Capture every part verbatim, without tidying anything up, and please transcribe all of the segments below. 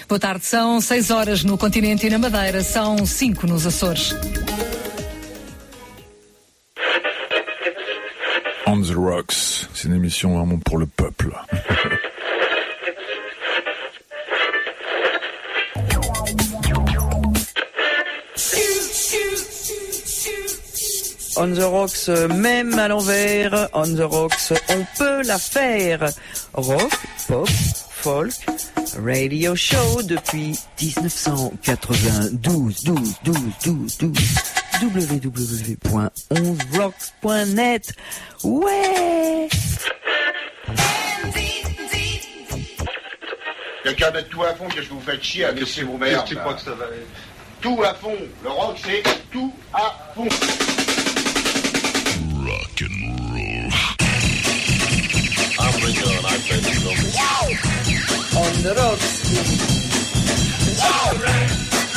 Boa tarde, são seis horas no continente e na Madeira, são cinco nos Açores. On the Rocks, c'est une émission vraiment pour le peuple. On the Rocks, même à l'envers, On the Rocks, on peut la faire. Rock, pop, folk, radio show depuis dix-neuf cent quatre-vingt-douze, douze, douze, douze, douze. w w w point onze rocks point net. Ouais. Quelqu'un mettre tout à fond que je vous fais chier à laisser vos mères. Tu crois que ça va aller? Tout à fond. Le rock, c'est tout à fond. Rock and roll. I'm Ringo and I play the drums. On the Rocks. All right.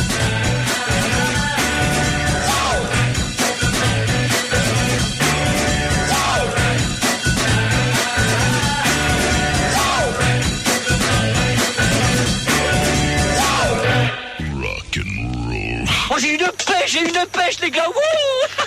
Oh, j'ai une pêche, j'ai une pêche, les gars. Wouh.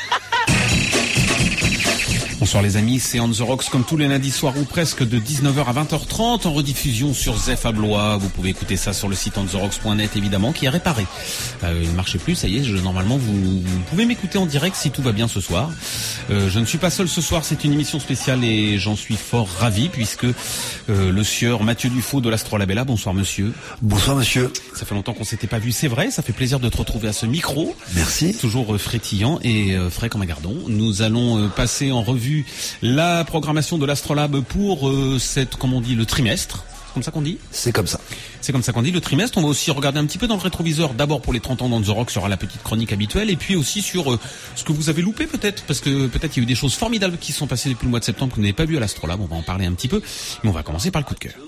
Bonsoir les amis, c'est On the Rocks comme tous les lundis soirs ou presque de dix-neuf heures à vingt heures trente en rediffusion sur Zef à Blois. Vous pouvez écouter ça sur le site on the rocks point net évidemment qui est réparé. Euh, il ne marchait plus, ça y est, je, normalement vous, vous pouvez m'écouter en direct si tout va bien ce soir. Euh, je ne suis pas seul ce soir, c'est une émission spéciale et j'en suis fort ravi puisque euh, le sieur Mathieu Dufaux de l'Astrolabella, bonsoir monsieur. Bonsoir monsieur. Ça fait longtemps qu'on s'était pas vu, c'est vrai, ça fait plaisir de te retrouver à ce micro. Merci. Toujours euh, frétillant et euh, frais comme un gardon. Nous allons euh, passer en revue la programmation de l'Astrolabe pour euh, cette, comme on dit, le trimestre. C'est comme ça qu'on dit ? C'est comme ça. C'est comme ça qu'on dit, le trimestre. On va aussi regarder un petit peu dans le rétroviseur. D'abord pour les trente ans d'On the Rocks, sera la petite chronique habituelle. Et puis aussi sur euh, ce que vous avez loupé peut-être. Parce que peut-être il y a eu des choses formidables qui sont passées depuis le mois de septembre que vous n'avez pas vu à l'Astrolabe. On va en parler un petit peu. Mais on va commencer par le coup de cœur.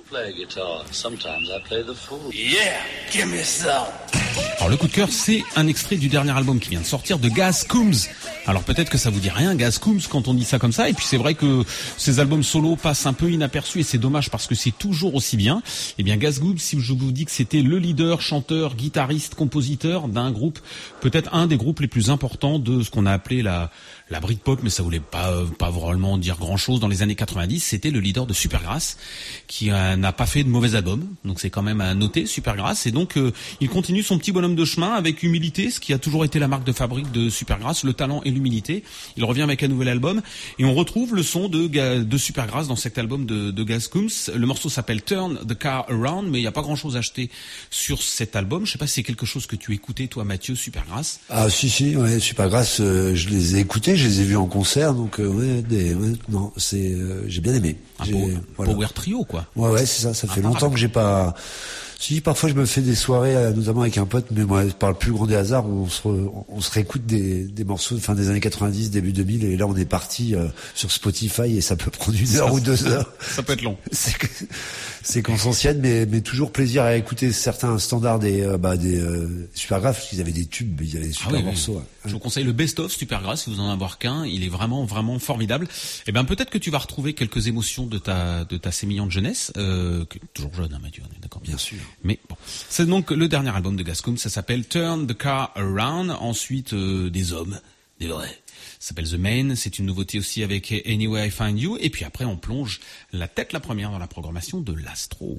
Yeah, give me some. Alors le coup de cœur, c'est un extrait du dernier album qui vient de sortir de Gaz Coombs. Alors peut-être que ça vous dit rien, Gaz Coombs, quand on dit ça comme ça. Et puis c'est vrai que ces albums solo passent un peu inaperçus et c'est dommage parce que c'est toujours aussi bien. Eh bien Gaz Coombs, si je vous dis que c'était le leader, chanteur, guitariste, compositeur d'un groupe, peut-être un des groupes les plus importants de ce qu'on a appelé la la Britpop, mais ça voulait pas euh, pas vraiment dire grand-chose dans les années quatre-vingt-dix. C'était le leader de Supergrass, qui euh, n'a pas fait de mauvais album, donc c'est quand même à noter, Supergrass. Et donc euh, il continue son petit bonhomme de chemin avec humilité, ce qui a toujours été la marque de fabrique de Supergrass, le talent et l'humilité. Il revient avec un nouvel album et on retrouve le son de de Supergrass dans cet album de, de Gaz Coombs. Le morceau s'appelle Turn the Car Around, mais il n'y a pas grand-chose à acheter sur cet album. Je sais pas si c'est quelque chose que tu écoutais toi, Mathieu, Supergrass. Ah si si, ouais, Supergrass, euh, je les ai écoutés, je les ai vus en concert, donc euh, ouais, des, ouais, non, c'est, euh, j'ai bien aimé. Un j'ai, power, voilà. power trio quoi. Ouais ouais, c'est ça. Ça fait ah, longtemps ah, que j'ai pas. Si parfois je me fais des soirées, euh, notamment avec un pote, mais moi par le plus grand des hasards, où on se, re, on se réécoute des, des morceaux de fin des années quatre-vingt-dix, début deux mille, et là on est parti euh, sur Spotify et ça peut prendre une heure ça, ou deux heures. Ça peut être long. C'est que, c'est conscientienne, mais mais toujours plaisir à écouter certains standards des euh, bah des euh, Supergrass, parce qu'ils avaient des tubes, ils avaient des super ah oui, morceaux. Oui. Ouais. Je vous conseille le best-of Supergrass si vous en avez qu'un. Il est vraiment vraiment formidable. Et ben peut-être que tu vas retrouver quelques émotions de ta de ta sémillante jeunesse, euh, que, toujours jeune, hein, Mathieu, on est d'accord. Bien sûr. Mais bon, c'est donc le dernier album de Gaz Coombs. Ça s'appelle Turn the Car Around. Ensuite, euh, des hommes, des vrais. Ça s'appelle The Main. C'est une nouveauté aussi avec Anywhere I Find You. Et puis après, on plonge la tête la première dans la programmation de l'Astro.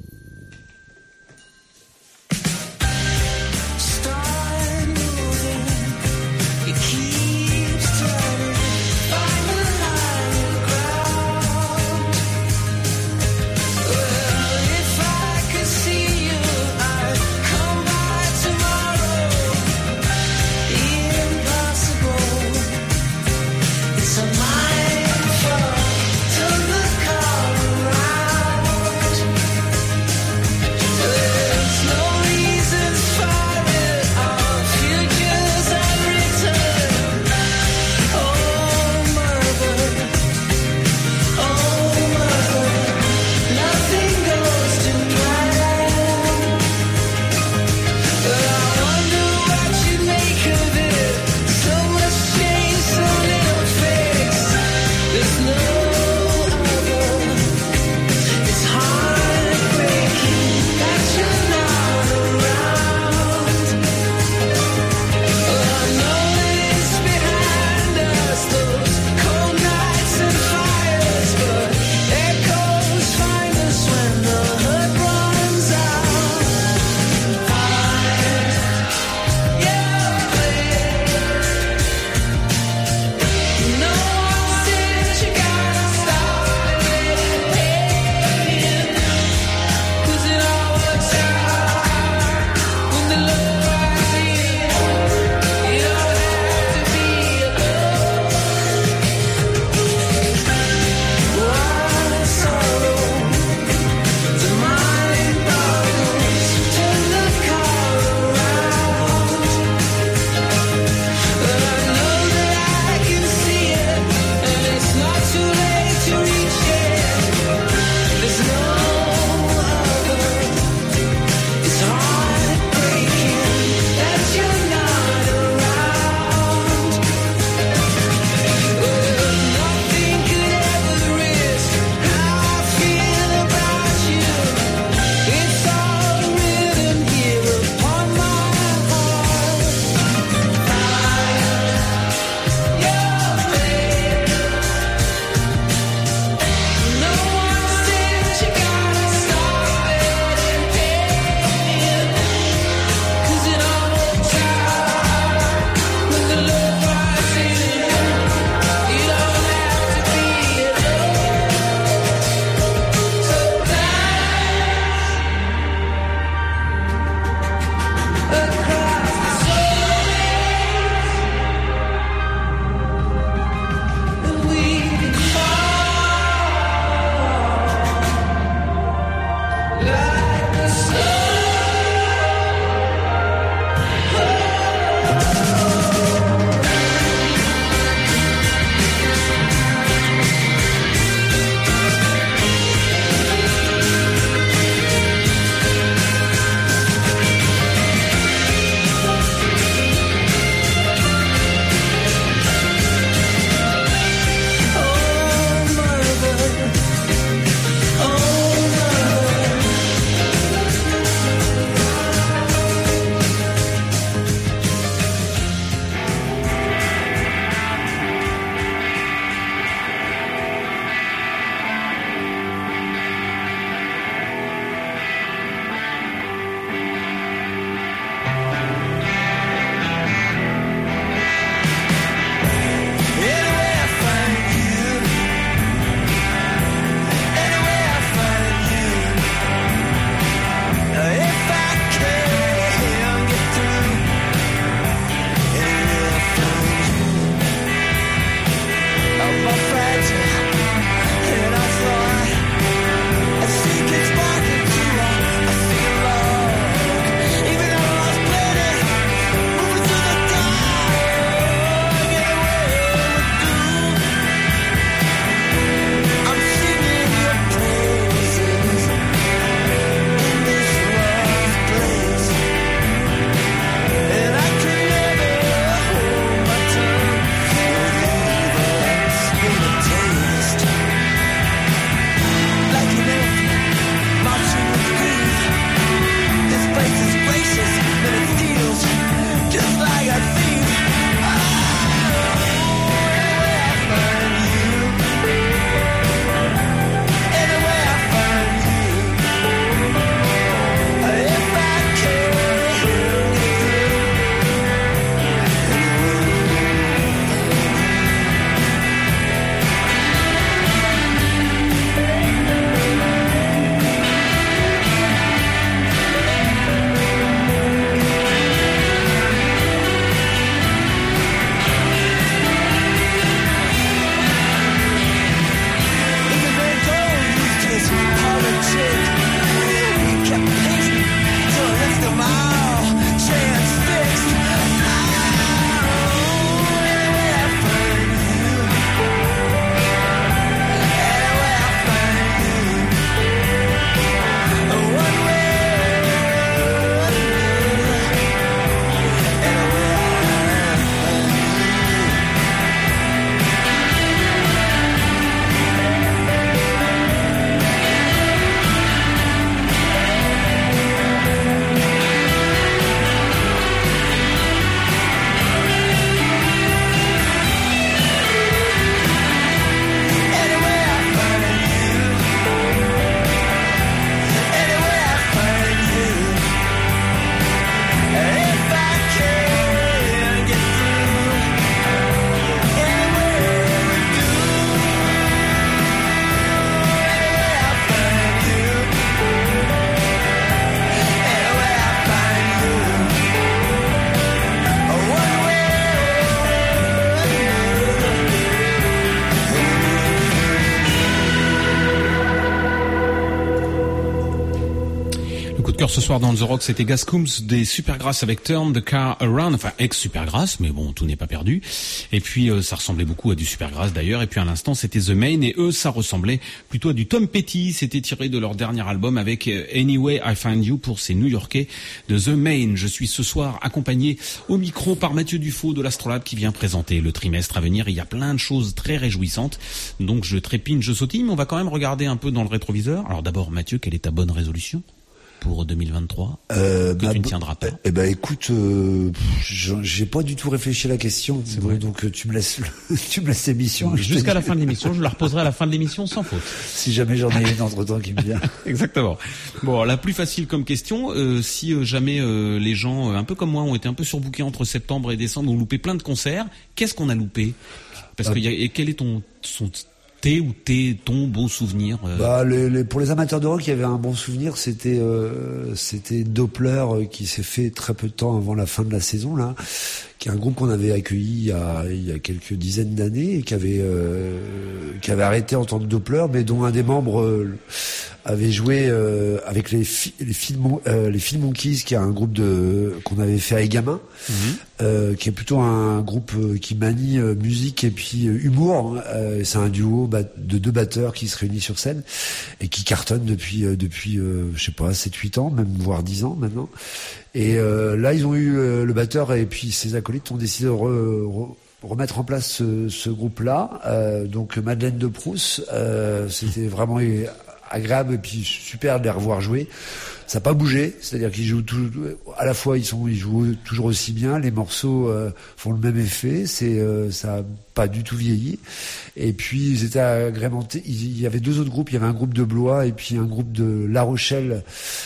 cœur ce soir dans The Rock, c'était Gascoums des Supergrass avec Turn the Car Around, enfin ex-Supergrass, mais bon, tout n'est pas perdu. Et puis euh, ça ressemblait beaucoup à du Supergrass d'ailleurs. Et puis à l'instant, c'était The Main, et eux, ça ressemblait plutôt à du Tom Petty. C'était tiré de leur dernier album avec Anyway I Find You pour ces New-Yorkais de The Main. Je suis ce soir accompagné au micro par Mathieu Dufaux de l'Astrolabe qui vient présenter le trimestre à venir. Il y a plein de choses très réjouissantes, donc je trépigne, je sautille, mais on va quand même regarder un peu dans le rétroviseur. Alors d'abord, Mathieu, quelle est ta bonne résolution pour deux mille vingt-trois euh, que bah, tu ne tiendras pas? Eh ben écoute, euh, j'ai pas du tout réfléchi à la question. C'est vrai. Donc tu me laisses, le, tu me laisses l'émission. Jusqu'à la fin de l'émission, je la reposerai à la fin de l'émission sans faute. Si jamais j'en ai une entre temps qui me vient. Exactement. Bon, la plus facile comme question, euh, si euh, jamais euh, les gens, euh, un peu comme moi, ont été un peu surbookés entre septembre et décembre, ont loupé plein de concerts, qu'est-ce qu'on a loupé? Parce ah. que y a, et quel est ton, son ou t'es ton bon souvenir? euh... Bah, les, les, pour les amateurs de rock, il y avait un bon souvenir. C'était, euh, c'était Doppler euh, qui s'est fait très peu de temps avant la fin de la saison là, qui est un groupe qu'on avait accueilli il y a, il y a quelques dizaines d'années et qui avait, euh, qui avait arrêté en tant que Doppler, mais dont un des membres euh, avait joué euh, avec les fi- les Film euh, les Film Monkeys, qui est un groupe de qu'on avait fait avec Gamin, mm-hmm. euh, qui est plutôt un groupe euh, qui manie euh, musique et puis euh, humour. Euh, c'est un duo bat- de deux batteurs qui se réunissent sur scène et qui cartonnent depuis euh, depuis euh, je sais pas sept huit ans, même voire dix ans maintenant. Et euh, là ils ont eu euh, le batteur et puis ses acolytes ont décidé de re, re, remettre en place ce, ce groupe-là. Euh, donc Madeleine de Proust, euh, c'était vraiment agréable et puis super de les revoir jouer. Ça n'a pas bougé, c'est-à-dire qu'ils jouent toujours, à la fois ils sont, ils jouent toujours aussi bien, les morceaux euh, font le même effet, c'est, euh, ça a pas du tout vieilli. Et puis ils étaient agrémentés. Il y avait deux autres groupes, il y avait un groupe de Blois et puis un groupe de La Rochelle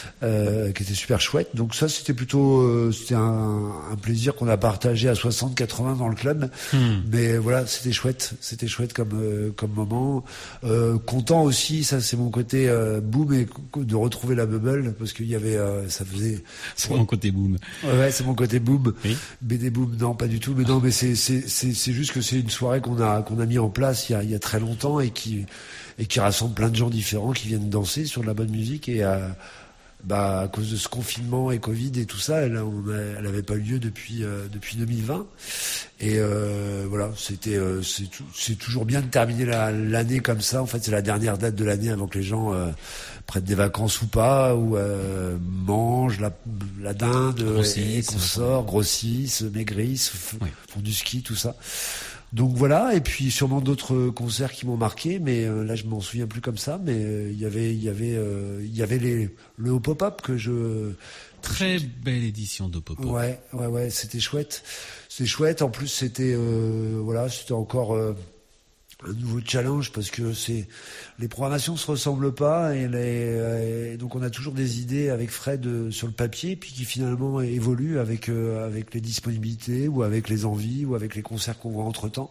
euh, qui était super chouette. Donc ça c'était plutôt, euh, c'était un, un plaisir qu'on a partagé à soixante quatre-vingts dans le club. Hmm. Mais voilà, c'était chouette, c'était chouette comme euh, comme moment. Euh, content aussi, ça c'est mon côté euh, boom et de retrouver la bubble. Parce qu'il y avait, euh, ça faisait. C'est mon côté boom. Ouais, c'est mon côté boom. Oui. B D boom, non, pas du tout. Mais non, mais c'est c'est c'est c'est juste que c'est une soirée qu'on a qu'on a mis en place il y a il y a très longtemps et qui et qui rassemble plein de gens différents qui viennent danser sur de la bonne musique et euh, bah à cause de ce confinement et Covid et tout ça, elle on a, elle avait pas eu lieu depuis euh, depuis deux mille vingt. Et euh, voilà, c'était euh, c'est c'est toujours bien de terminer la, l'année comme ça. En fait, c'est la dernière date de l'année avant que les gens euh, prennent des vacances ou pas, ou euh, mangent la, la dinde, et qu'on sort, grossissent, maigrissent, f- oui. font du ski, tout ça. Donc voilà, et puis sûrement d'autres concerts qui m'ont marqué, mais euh, là je m'en souviens plus comme ça. Mais il euh, y avait, il y avait, euh, il y avait les le Hop Hop Hop que je très belle édition de Hop Hop. Ouais, ouais, ouais, c'était chouette, c'était chouette. En plus, c'était euh, voilà, c'était encore. Euh, un nouveau challenge parce que c'est les programmations se ressemblent pas et, les, et donc on a toujours des idées avec Fred euh, sur le papier puis qui finalement évoluent avec euh, avec les disponibilités ou avec les envies ou avec les concerts qu'on voit entre temps.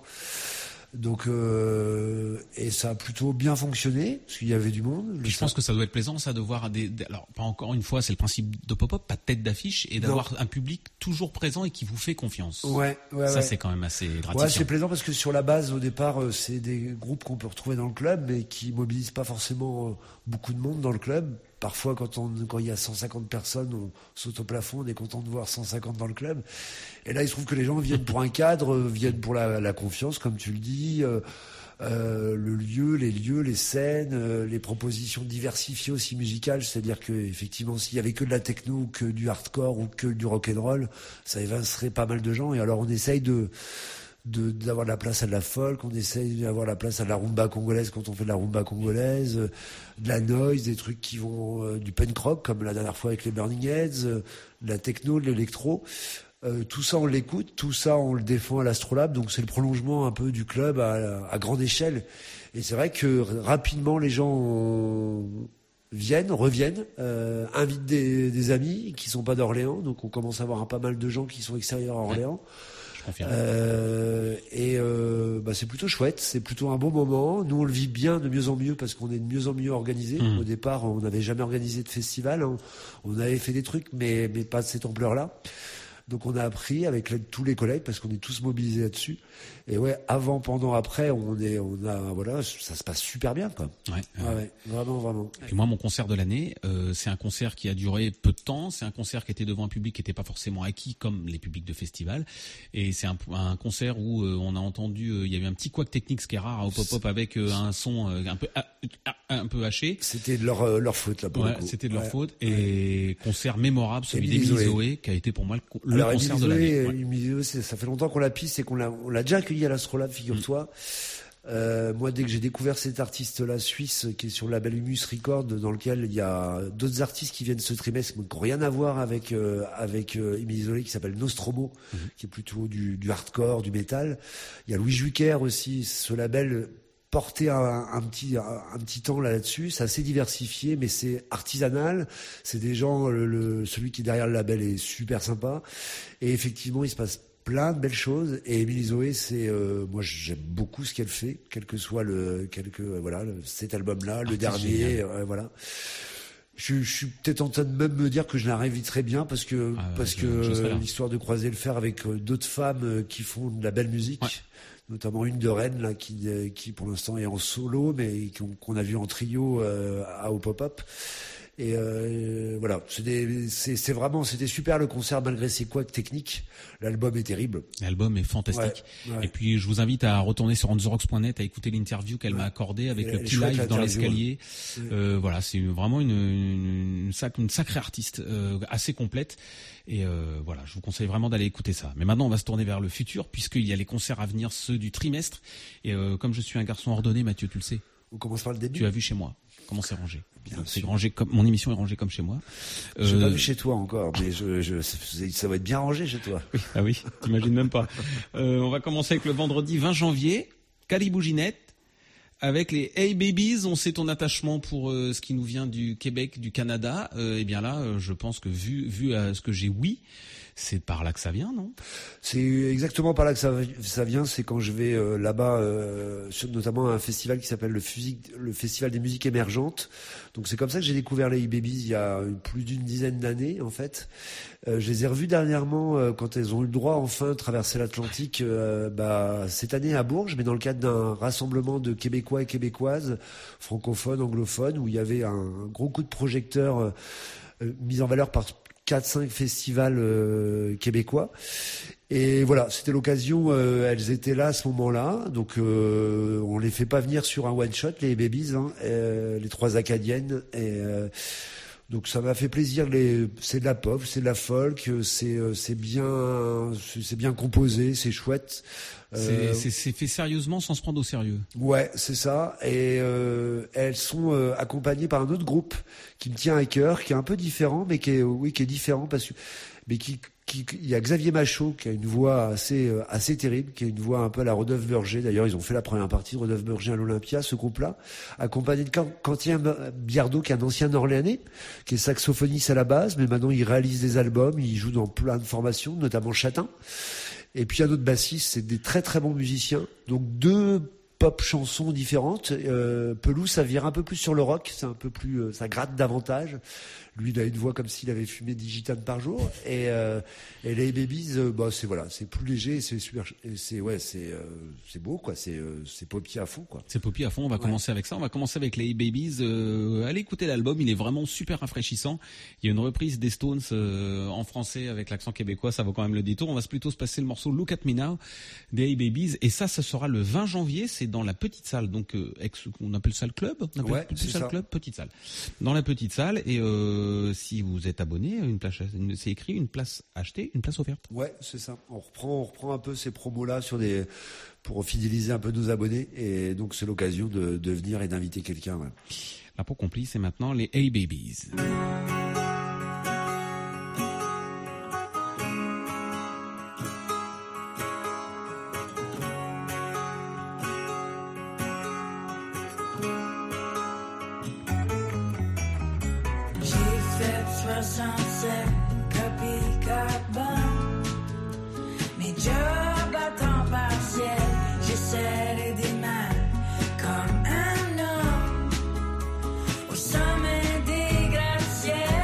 Donc euh, et ça a plutôt bien fonctionné parce qu'il y avait du monde. Puis je pense que ça doit être plaisant ça de voir des, des alors pas encore une fois c'est le principe de Pop-Up, pas de tête d'affiche et d'avoir non. un public toujours présent et qui vous fait confiance. Ouais, ouais. Ça ouais. c'est quand même assez gratifiant. Ouais, c'est plaisant parce que sur la base au départ c'est des groupes qu'on peut retrouver dans le club mais qui mobilisent pas forcément beaucoup de monde dans le club. Parfois, quand on, quand il y a cent cinquante personnes, on saute au plafond, on est content de voir cent cinquante dans le club. Et là, il se trouve que les gens viennent pour un cadre, viennent pour la, la confiance, comme tu le dis, euh, euh, le lieu, les lieux, les scènes, euh, les propositions diversifiées aussi musicales. C'est-à-dire que, effectivement, s'il y avait que de la techno, ou que du hardcore ou que du rock'n'roll, ça évincerait pas mal de gens. Et alors, on essaye de De, d'avoir de la place à de la folk, on essaye d'avoir la place à de la rumba congolaise quand on fait de la rumba congolaise, euh, de la noise, des trucs qui vont euh, du punk rock comme la dernière fois avec les Burning Heads, euh, de la techno, de l'électro. Euh, tout ça on l'écoute, tout ça on le défend à l'Astrolabe, donc c'est le prolongement un peu du club à, à grande échelle. Et c'est vrai que rapidement les gens ont... viennent, reviennent, euh, invitent des, des amis qui sont pas d'Orléans, donc on commence à avoir un, pas mal de gens qui sont extérieurs à Orléans. Euh, et euh, bah c'est plutôt chouette, c'est plutôt un bon moment. Nous on le vit bien de mieux en mieux parce qu'on est de mieux en mieux organisé. Mmh. Au départ on n'avait jamais organisé de festival, on, on avait fait des trucs mais mais pas de cette ampleur là. Donc on a appris avec l'aide de tous les collègues parce qu'on est tous mobilisés là-dessus. Et ouais, avant, pendant, après, on est, on a, voilà, ça se passe super bien, quoi. Ouais, ouais, ouais, vraiment, vraiment. Et moi, mon concert de l'année, euh, c'est un concert qui a duré peu de temps. C'est un concert qui était devant un public qui n'était pas forcément acquis comme les publics de festival. Et c'est un, un concert où euh, on a entendu, euh, il y avait un petit couac technique, ce qui est rare au pop-up, avec euh, un son euh, un peu un peu haché. C'était de leur euh, leur faute là pour ouais, le coup. C'était de leur ouais. faute. Et ouais. concert mémorable, celui d'Émilie Zoé. Zoé, qui a été pour moi le, le Alors, concert Émilie de l'année. Ouais. Émilie Zoé, ça fait longtemps qu'on la pisse et qu'on l'a, on l'a déjà accueilli à l'Astrolabe, figure-toi. Mmh. Euh, moi, dès que j'ai découvert cet artiste-là suisse, qui est sur le label Humus Record, dans lequel il y a d'autres artistes qui viennent ce trimestre, qui n'ont rien à voir avec euh, avec euh, Émilie Zoé, qui s'appelle Nostromo, mmh. qui est plutôt du, du hardcore, du métal. Il y a Louis Jucker aussi, ce label porté un, un petit un, un petit temps là-dessus, c'est assez diversifié, mais c'est artisanal. C'est des gens, le, le celui qui est derrière le label est super sympa, et effectivement, il se passe plein de belles choses. Et Émilie Zoé, c'est euh, moi j'aime beaucoup ce qu'elle fait, quel que soit le quelque euh, voilà le, cet album-là, le ah, dernier, euh, voilà. Je, je suis peut-être en train de même me dire que je la réinviterai bien parce que ah, parce je, que je l'histoire de croiser le fer avec euh, d'autres femmes euh, qui font de la belle musique. Ouais. Notamment une de Rennes là qui qui pour l'instant est en solo mais qu'on, qu'on a vu en trio euh, à au pop-up. Et euh, voilà, c'est, des, c'est, c'est vraiment, c'était super le concert malgré ses couacs techniques. L'album est terrible. L'album est fantastique. Ouais, ouais. Et puis je vous invite à retourner sur on the rocks point net à écouter l'interview qu'elle ouais. m'a accordée avec et le petit live dans l'escalier. Ouais. Euh, voilà, c'est vraiment une une, une, sac, une sacrée artiste, euh, assez complète. Et euh, voilà, je vous conseille vraiment d'aller écouter ça. Mais maintenant, on va se tourner vers le futur puisqu'il y a les concerts à venir, ceux du trimestre. Et euh, comme je suis un garçon ordonné, Mathieu, tu le sais. On commence par le début. Tu as vu chez moi comment c'est rangé. Bien c'est rangé comme mon émission est rangée comme chez moi. Euh... J'ai pas vu chez toi encore, mais je, je, ça va être bien rangé chez toi. Oui, ah oui, t'imagines même pas. Euh, on va commencer avec le vendredi vingt janvier, Calibou Ginette, avec les Hey Babies. On sait ton attachement pour euh, ce qui nous vient du Québec, du Canada. Euh, et bien là, euh, je pense que vu vu à ce que j'ai oui. C'est par là que ça vient, non? C'est exactement par là que ça, ça vient. C'est quand je vais euh, là-bas, euh, sur, notamment à un festival qui s'appelle le, Fusique, le Festival des musiques émergentes. Donc c'est comme ça que j'ai découvert les Babies il y a plus d'une dizaine d'années, en fait. Euh, je les ai revus dernièrement euh, quand elles ont eu le droit enfin de traverser l'Atlantique. Euh, bah, cette année à Bourges, mais dans le cadre d'un rassemblement de Québécois et Québécoises, francophones, anglophones, où il y avait un, un gros coup de projecteur euh, euh, mis en valeur par quatre cinq festivals euh, québécois. Et voilà, c'était l'occasion, euh, elles étaient là à ce moment-là, donc euh, on les fait pas venir sur un one-shot, les Babies, hein, euh, les trois Acadiennes, et euh, donc ça m'a fait plaisir. Les, c'est de la pop, c'est de la folk, c'est c'est bien, c'est bien composé, c'est chouette. C'est, c'est, c'est fait sérieusement sans se prendre au sérieux. Ouais, c'est ça. Et euh, elles sont euh, accompagnées par un autre groupe qui me tient à cœur, qui est un peu différent, mais qui est oui, qui est différent parce que mais qui qui il y a Xavier Machaut qui a une voix assez euh, assez terrible, qui a une voix un peu à la Rodolphe-Burger. D'ailleurs, ils ont fait la première partie de Rodolphe-Burger à l'Olympia, ce groupe-là, accompagné de Quentin Biardeau, qui est un ancien Orléanais, qui est saxophoniste à la base, mais maintenant il réalise des albums, il joue dans plein de formations, notamment Châtain. Et puis un autre bassiste, c'est des très très bons musiciens. Donc deux pop chansons différentes. Euh, Pelou, ça vire un peu plus sur le rock, c'est un peu plus, euh, ça gratte davantage. Lui, il a une voix comme s'il avait fumé dix gitanes par jour. Et, euh, et les Babies, euh, bah c'est voilà, c'est plus léger, c'est super, c'est ouais, c'est euh, c'est beau quoi, c'est euh, c'est poppy à fond quoi. C'est poppy à fond. On va ouais. commencer avec ça. On va commencer avec les Babies. Euh, allez écouter l'album, il est vraiment super rafraîchissant. Il y a une reprise des Stones euh, en français avec l'accent québécois, ça vaut quand même le détour. On va plutôt se passer le morceau Look at Me Now des Hey Babies. Et ça, ça sera le vingt janvier. C'est dans la petite salle, donc euh, ex, on appelle ça le club. On appelle ouais, petite salle ça. club, petite salle. Dans la petite salle et euh, si vous êtes abonné, une place, c'est écrit une place achetée, une place offerte. Ouais, c'est ça. On reprend, on reprend un peu ces promos-là sur des, pour fidéliser un peu nos abonnés, et donc c'est l'occasion de, de venir et d'inviter quelqu'un. Ouais. La peau complice, c'est maintenant les Hey Babies. soixante-sept copies carbone. Mes jobs à temps partiel, j'essaie d'aider ma comme un homme au sommet des gratte-ciels.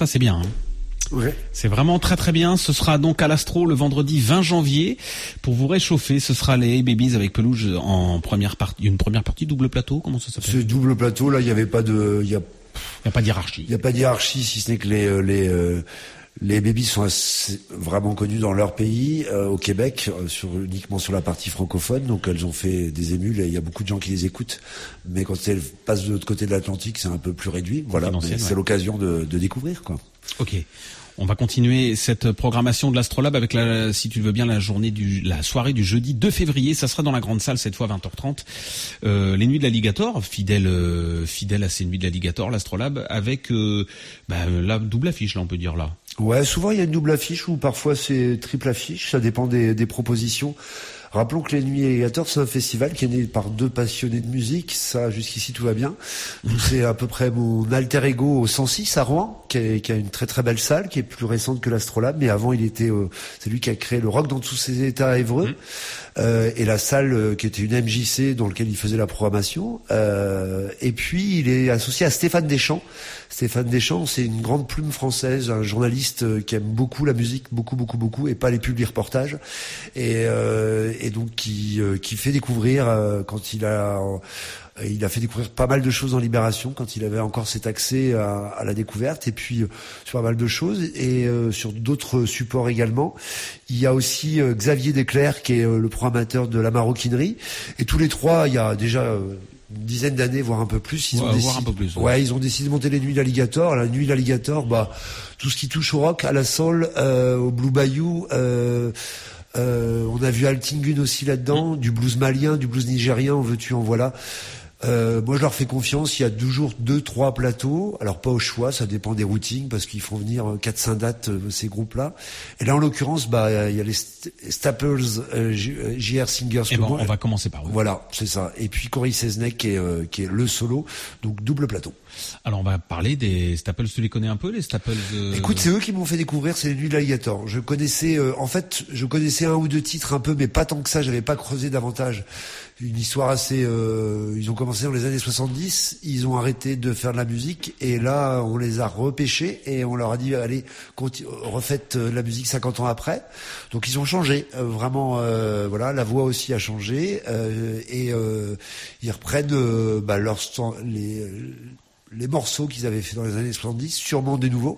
ça c'est bien. Hein. Ouais. C'est vraiment très très bien. Ce sera donc à l'Astro le vendredi vingt janvier. Pour vous réchauffer, ce sera les Hey Babies avec Peluche en première partie, une première partie double plateau. Comment ça s'appelle? Ce double plateau, là, il y avait pas de, il y a, il y a pas d'hiérarchie. Il y a pas d'hiérarchie, si ce n'est que les les euh, les Babies sont assez, vraiment connus dans leur pays, euh, au Québec, euh, sur uniquement sur la partie francophone. Donc elles ont fait des émules et il y a beaucoup de gens qui les écoutent. Mais quand elles passent de l'autre côté de l'Atlantique, c'est un peu plus réduit. Voilà, mais c'est ouais. l'occasion de, de découvrir, quoi. Ok. On va continuer cette programmation de l'Astrolabe avec la, si tu le veux bien, la journée du, la soirée du jeudi deux février. Ça sera dans la grande salle, cette fois vingt heures trente. Euh, les nuits de l'Alligator, fidèle, euh, fidèle à ces nuits de l'Alligator, l'Astrolabe, avec, euh, bah, la double affiche, là, on peut dire, là. Ouais, souvent il y a une double affiche ou parfois c'est triple affiche. Ça dépend des, des propositions. Rappelons que les Nuits de l'Alligator, c'est un festival qui est né par deux passionnés de musique. Ça, jusqu'ici, tout va bien. C'est à peu près mon alter ego au cent six à Rouen, qui, est, qui a une très très belle salle, qui est plus récente que l'Astrolabe. Mais avant, il était, euh, c'est lui qui a créé le rock dans tous ses états à Évreux. Mmh. Euh, et la salle euh, qui était une M J C dans laquelle il faisait la programmation. Euh, et puis, il est associé à Stéphane Deschamps. Stéphane Deschamps, c'est une grande plume française, un journaliste euh, qui aime beaucoup la musique, beaucoup, beaucoup, beaucoup, et pas les pubs, les reportages. Et, euh, et donc, qui, euh, qui fait découvrir, euh, quand il a... Euh, il a fait découvrir pas mal de choses dans Libération quand il avait encore cet accès à, à la découverte, et puis euh, sur pas mal de choses et euh, sur d'autres supports également. Il y a aussi euh, Xavier Desclercq qui est euh, le programmateur de la maroquinerie, et tous les trois, il y a déjà euh, une dizaine d'années, voire un peu plus, ils ouais, ont décidé, voir un peu plus, ouais. ouais, ils ont décidé de monter les Nuits de l'Alligator. La Nuit de l'Alligator, bah tout ce qui touche au rock, à la soul, euh, au Blue Bayou. Euh, euh, on a vu Altingun aussi là-dedans, mmh. du blues malien, du blues nigérien, en veux-tu, en voilà. Euh, moi, je leur fais confiance. Il y a toujours deux, trois plateaux. Alors, pas au choix, ça dépend des routings, parce qu'ils font venir quatre, cinq dates, euh, ces groupes-là. Et là, en l'occurrence, bah, il y a les St- Staples, euh, J R Singers. Et bon, on va commencer par eux. Voilà, c'est ça. Et puis, Cory Seznec, qui est, euh, qui est le solo. Donc, double plateau. Alors, on va parler des Staples. Tu les connais un peu, les Staples? euh... Écoute, c'est eux qui m'ont fait découvrir, c'est les Nuits de l'Alligator. Je connaissais, euh, en fait, je connaissais un ou deux titres un peu, mais pas tant que ça. J'avais pas creusé davantage. Une histoire assez, euh, ils ont commencé dans les années soixante-dix, ils ont arrêté de faire de la musique, et là, on les a repêchés, et on leur a dit, allez, continue, refaites de la musique cinquante ans après. Donc, ils ont changé, euh, vraiment, euh, voilà, la voix aussi a changé, euh, et euh, ils reprennent euh, bah, leur, les, les morceaux qu'ils avaient fait dans les années soixante-dix, sûrement des nouveaux.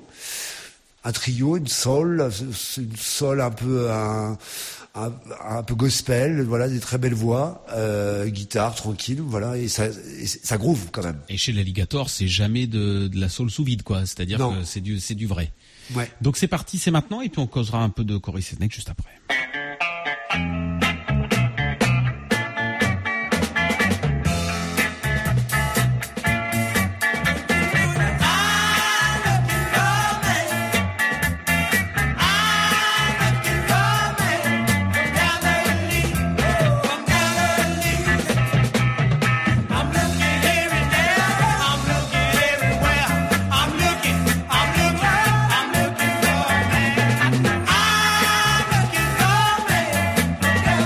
Un trio, une soul, une soul un peu, un, un, un peu gospel, voilà, des très belles voix, euh, guitare tranquille, voilà, et ça, et ça groove quand même. Et chez l'Alligator, c'est jamais de, de la soul sous vide, quoi. C'est-à-dire non. que c'est du, c'est du vrai. Ouais. Donc c'est parti, c'est maintenant, et puis on causera un peu de Cory Seznec juste après. I'm looking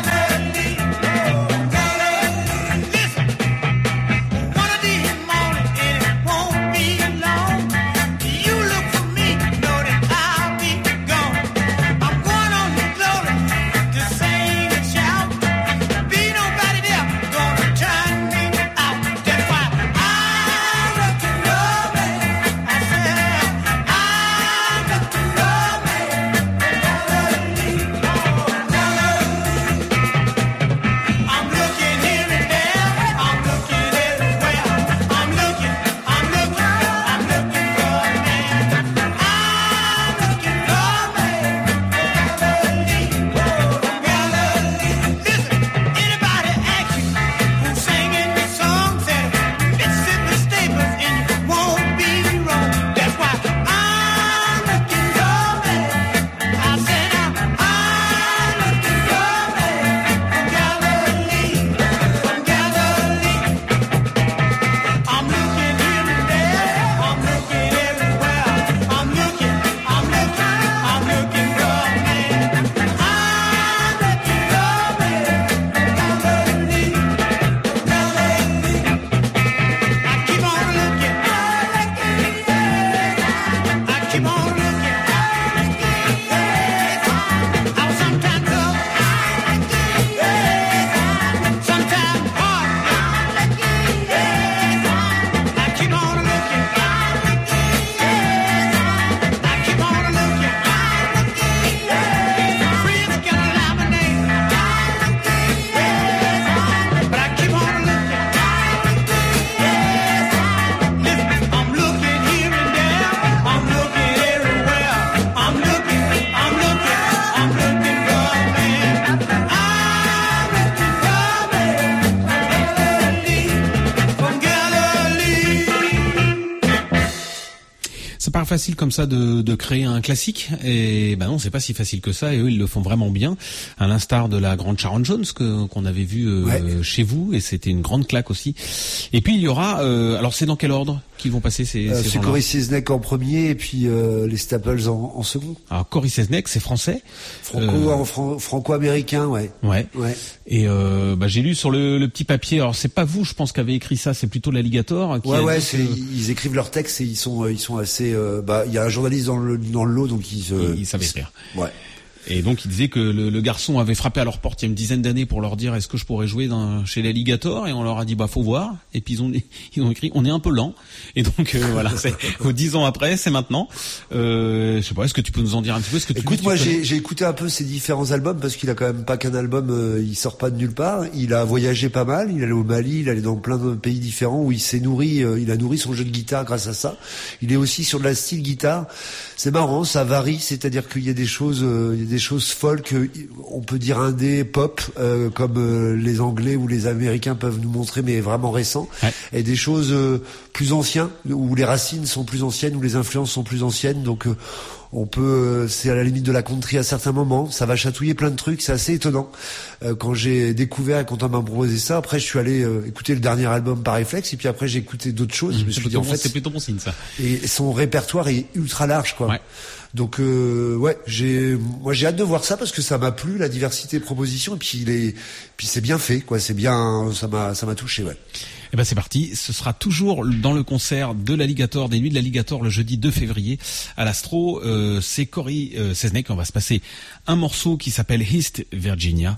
c'est pas facile comme ça de, de créer un classique. Et ben non, c'est pas si facile que ça. Et eux, ils le font vraiment bien. À l'instar de la grande Sharon Jones que qu'on avait vu euh, Ouais. chez vous, et c'était une grande claque aussi. Et puis il y aura. Euh, alors c'est dans quel ordre qu'ils vont passer ces, Euh, ces c'est gens-là? Cory Seznec en premier et puis euh, les Staples en, en second. Alors Cory Seznec, c'est français. Franco, Euh, en fran- franco-américain, ouais. Ouais. Ouais. Et euh, bah, j'ai lu sur le, le petit papier. Alors c'est pas vous, je pense, qu'avez écrit ça. C'est plutôt l'Alligator. Qui Ouais, a ouais, dit c'est, que- ils écrivent leurs textes et ils sont, euh, ils sont assez. euh, bah, il y a un journaliste dans le dans le lot, donc ils. Euh, il, il savait écrire. Ouais. Et donc il disait que le, le garçon avait frappé à leur porte il y a une dizaine d'années pour leur dire est-ce que je pourrais jouer dans, chez l'Alligator, et on leur a dit bah faut voir, et puis ils ont ils ont écrit on est un peu lent, et donc euh, voilà, c'est dix ans après, c'est maintenant. Euh, je sais pas, est-ce que tu peux nous en dire un petit peu, est-ce que tu, Écoute, tu moi connais j'ai, j'ai écouté un peu ses différents albums parce qu'il a quand même pas qu'un album, euh, il sort pas de nulle part. Il a voyagé pas mal, il est allé au Mali, il est allé dans plein de pays différents où il s'est nourri, euh, il a nourri son jeu de guitare grâce à ça. Il est aussi sur de la style guitare. C'est marrant, ça varie, c'est-à-dire qu'il y a des choses, euh, il y a des choses folk, euh, on peut dire indé, pop, euh, comme euh, les Anglais ou les Américains peuvent nous montrer, mais vraiment récents, Ouais. et des choses euh, plus anciennes, où les racines sont plus anciennes, où les influences sont plus anciennes, donc euh, on peut, euh, c'est à la limite de la country à certains moments, ça va chatouiller plein de trucs, c'est assez étonnant. Euh, quand j'ai découvert et quand on m'a proposé ça, après je suis allé euh, écouter le dernier album par réflexe, et puis après j'ai écouté d'autres choses, je me C'est suis dit plutôt, en bon, fait, c'est plutôt bon signe ça. et son répertoire est ultra large, quoi. Ouais. Donc euh, ouais, j'ai, moi j'ai hâte de voir ça parce que ça m'a plu, la diversité de propositions, et puis il est, puis c'est bien fait, quoi. C'est bien, ça m'a, ça m'a touché, ouais. Et ben c'est parti, ce sera toujours dans le concert de l'Alligator, des Nuits de l'Alligator, le jeudi deux février à l'Astro. Euh, c'est Cory euh, Seznec. On va se passer un morceau qui s'appelle East Virginia.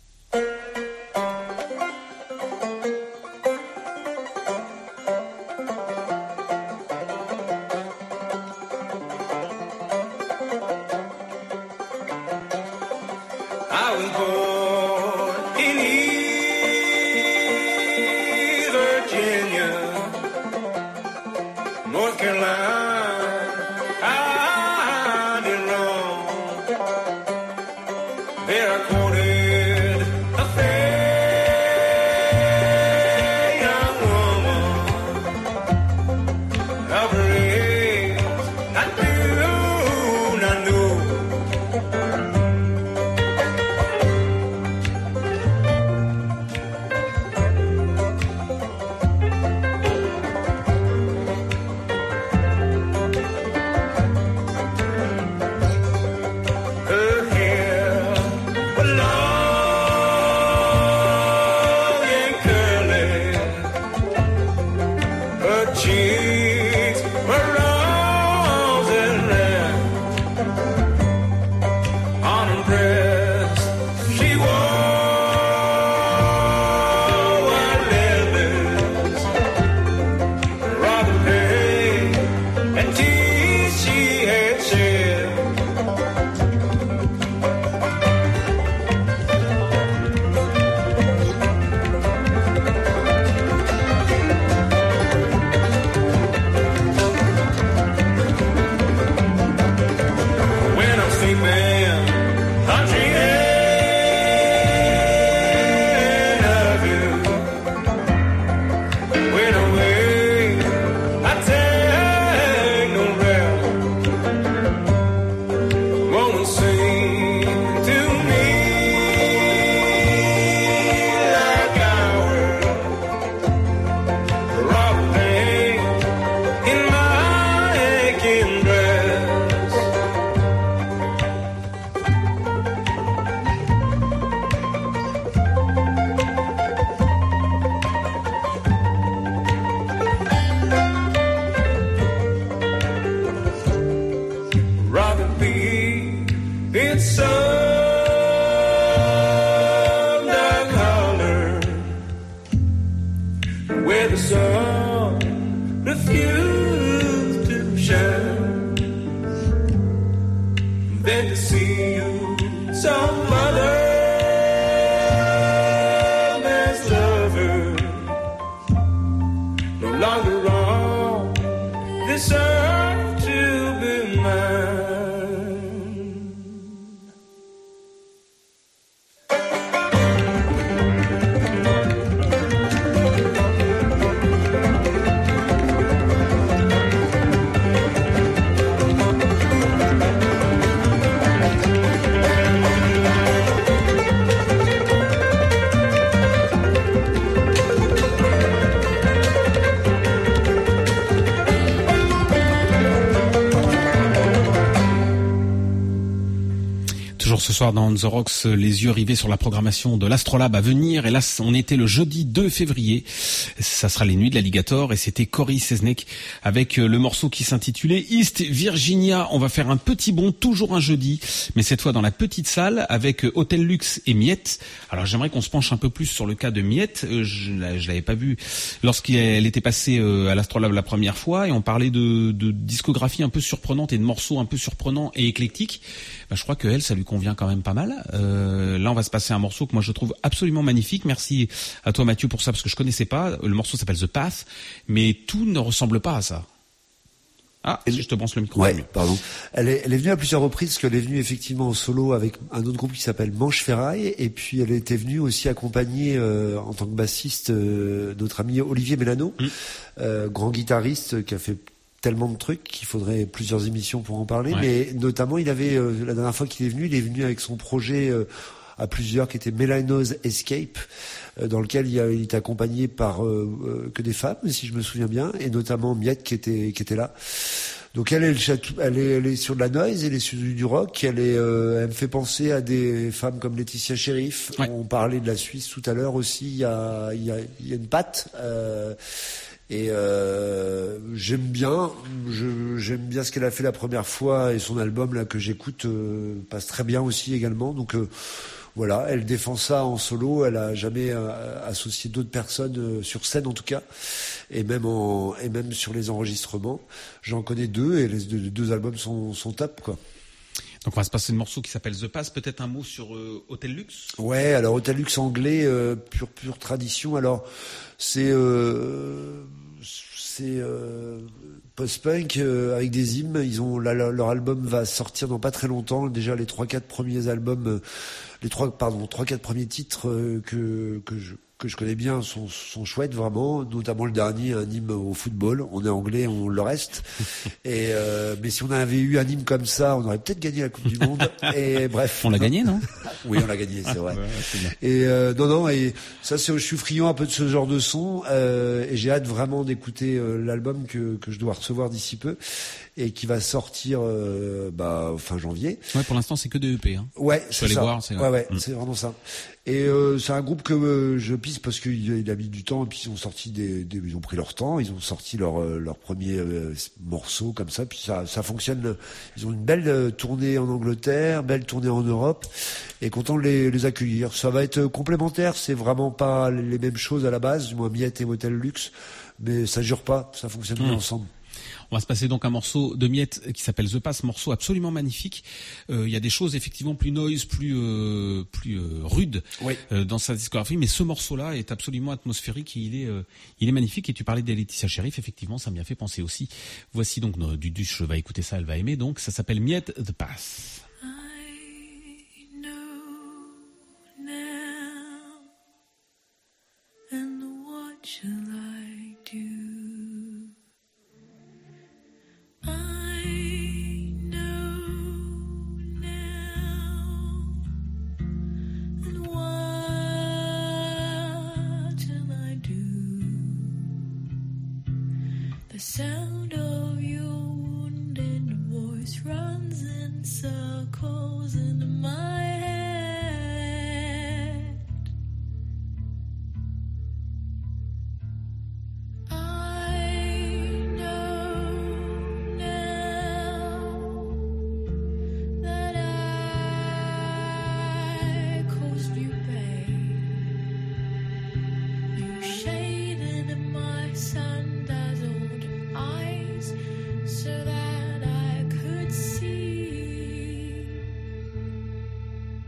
I was born in East Virginia, North Carolina. I did wrong. There I quoted a fair young woman of her age. I do not know. Her hair was long and curly. Her cheeks were rose and red. On her breast she wore white lilies. Robin Hood and tears she had shed. When I'm sleeping, I'm dreaming of you. When I wake, I take no rest. Won't sing to me like ours. Robin pain in my aching breast. Rather be in some dark color where the sun refused to shine, than to see you some other man's lover, no longer on this earth to be mine. ce soir dans The Rocks, les yeux rivés sur la programmation de l'Astrolabe à venir. Et là, on était le jeudi deux février. Ça sera les nuits de l'Alligator et c'était Cory Seznek avec le morceau qui s'intitulait East Virginia. On va faire un petit bond, toujours un jeudi, mais cette fois dans la petite salle avec Hotel Luxe et Miette. Alors j'aimerais qu'on se penche un peu plus sur le cas de Miette. Je, je l'avais pas vu lorsqu'elle était passée à l'Astrolabe la première fois et on parlait de, de discographie un peu surprenante et de morceaux un peu surprenants et éclectiques. Ben, je crois que elle, ça lui convient quand même pas mal. Euh, là, on va se passer un morceau que moi je trouve absolument magnifique. Merci à toi Mathieu pour ça parce que je connaissais pas. Le morceau s'appelle The Path, mais tout ne ressemble pas à ça. Ah, et je te branche le micro. Ouais, pardon. Elle est, elle est venue à plusieurs reprises parce qu'elle est venue effectivement en solo avec un autre groupe qui s'appelle Manche Ferraille et puis elle était venue aussi accompagner euh, en tant que bassiste euh, notre ami Olivier Mélano, mmh. euh, grand guitariste qui a fait tellement de trucs qu'il faudrait plusieurs émissions pour en parler. Ouais. Mais notamment, il avait euh, la dernière fois qu'il est venu, il est venu avec son projet euh, à plusieurs qui était Melano's Escape, euh, dans lequel il, a, il est accompagné par euh, euh, que des femmes, si je me souviens bien, et notamment Miette qui était qui était là. Donc elle, elle, elle, est, elle est sur de la noise, elle est sur du, du rock, elle est, euh, elle me fait penser à des femmes comme Laetitia Sheriff. Ouais. On parlait de la Suisse tout à l'heure aussi. Il y a, il y a, il y a une patte. Euh, Et euh, j'aime bien, je, j'aime bien ce qu'elle a fait la première fois et son album là que j'écoute euh, passe très bien aussi également. Donc euh, voilà, elle défend ça en solo. Elle a jamais euh, associé d'autres personnes euh, sur scène en tout cas, et même en et même sur les enregistrements. J'en connais deux et les deux, les deux albums sont, sont top quoi. Donc on va se passer le morceau qui s'appelle The Pass. Peut-être un mot sur euh, Hotel Luxe. Ouais, alors Hotel Luxe anglais, euh, pure pure tradition. Alors c'est euh, c'est euh, post-punk euh, avec des hymnes. Ils ont là, leur album va sortir dans pas très longtemps. Déjà les trois quatre premiers albums, euh, les trois pardon trois quatre premiers titres euh, que que je que je connais bien sont, sont chouettes vraiment, notamment le dernier, un hymne au football. On est anglais, on le reste. Et euh, mais si on avait eu un hymne comme ça, on aurait peut-être gagné la Coupe du Monde. Et bref. On l'a gagné, non? Oui, on l'a gagné, c'est vrai. Ouais, c'est et euh, non, non, et ça, c'est, je suis friand un peu de ce genre de son, euh, et j'ai hâte vraiment d'écouter euh, l'album que que je dois recevoir d'ici peu et qui va sortir euh, bah fin janvier. Ouais, pour l'instant, c'est que des E P. Hein. Ouais, je c'est aller ça. Voir, c'est ouais, ouais, mmh. c'est vraiment ça. Et euh, c'est un groupe que euh, je pisse parce qu'il il a mis du temps et puis ils ont sorti des, des ils ont pris leur temps, ils ont sorti leur euh, leur premier euh, morceau comme ça, puis ça ça fonctionne. Ils ont une belle euh, tournée en Angleterre, belle tournée en Europe, et content de les, les accueillir. Ça va être complémentaire, c'est vraiment pas les mêmes choses à la base, du moins Miette et Hotel Luxe, mais ça jure pas, ça fonctionne mmh. bien ensemble. On va se passer donc un morceau de Miette qui s'appelle The Pass, morceau absolument magnifique. Euh, il y a des choses effectivement plus noise, plus euh, plus euh, rudes oui. euh, dans sa discographie, mais ce morceau-là est absolument atmosphérique et il est euh, il est magnifique. Et tu parlais de Laetitia Sheriff, effectivement, ça m'y a fait penser aussi. Voici donc no, du Duche va écouter ça, elle va aimer. Donc ça s'appelle Miette The Pass. I know now, and what shall I do? I know now, and what shall I do? The sound of your wounded voice runs in circles in my head. I know now that I caused you pain. You shaded my sun-dazzled eyes so that I could see.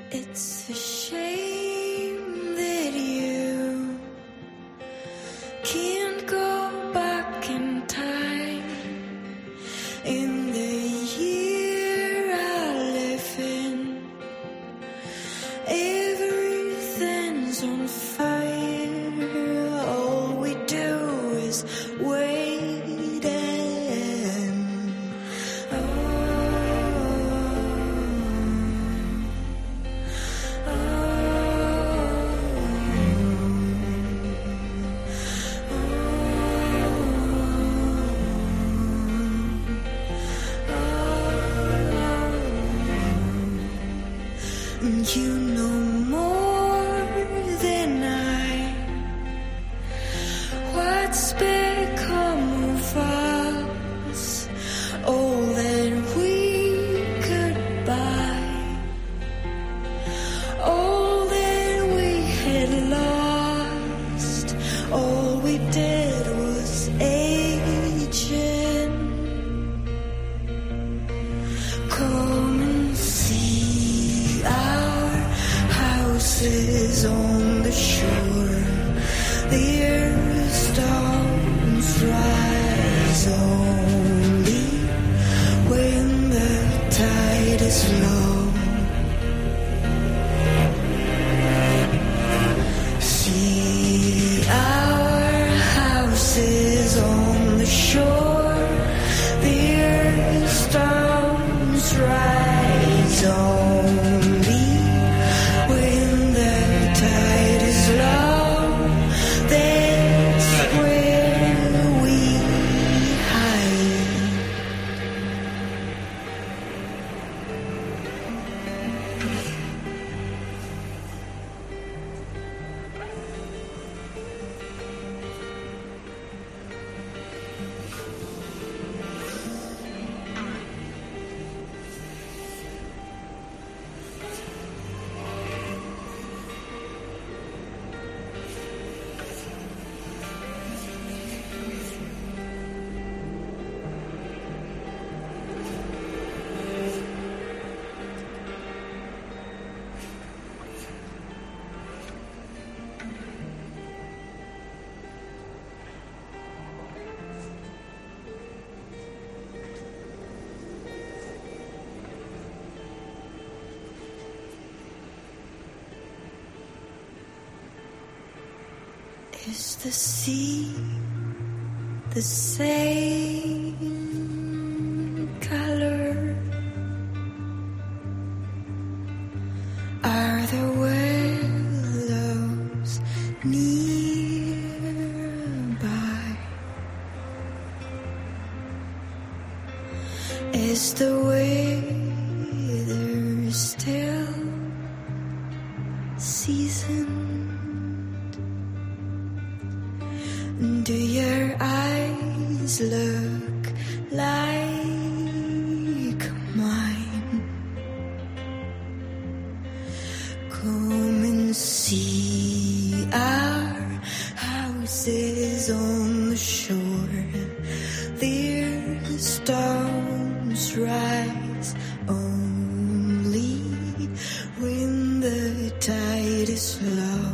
It's a shame that you can't go back in time. In the year I live in, everything's on fire. All we do is wait and oh. You know more than I what's become of us, all that we could buy, all that we had lost, all we did was age in. Come and see our houses on the shore. The earth storms rise only when the tide is low. See our houses on the shore. The earth storms rise only when the tide is low. That's where we hide. Is the sea the same color? Are the willows nearby? Is the weather still seasoned? Do your eyes look like mine? Come and see our houses on the shore. Their storms rise only when the tide is low.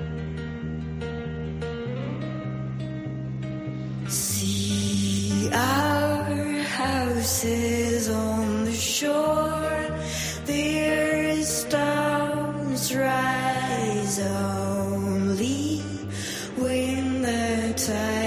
See our houses on the shore. Their storms rise only when the tide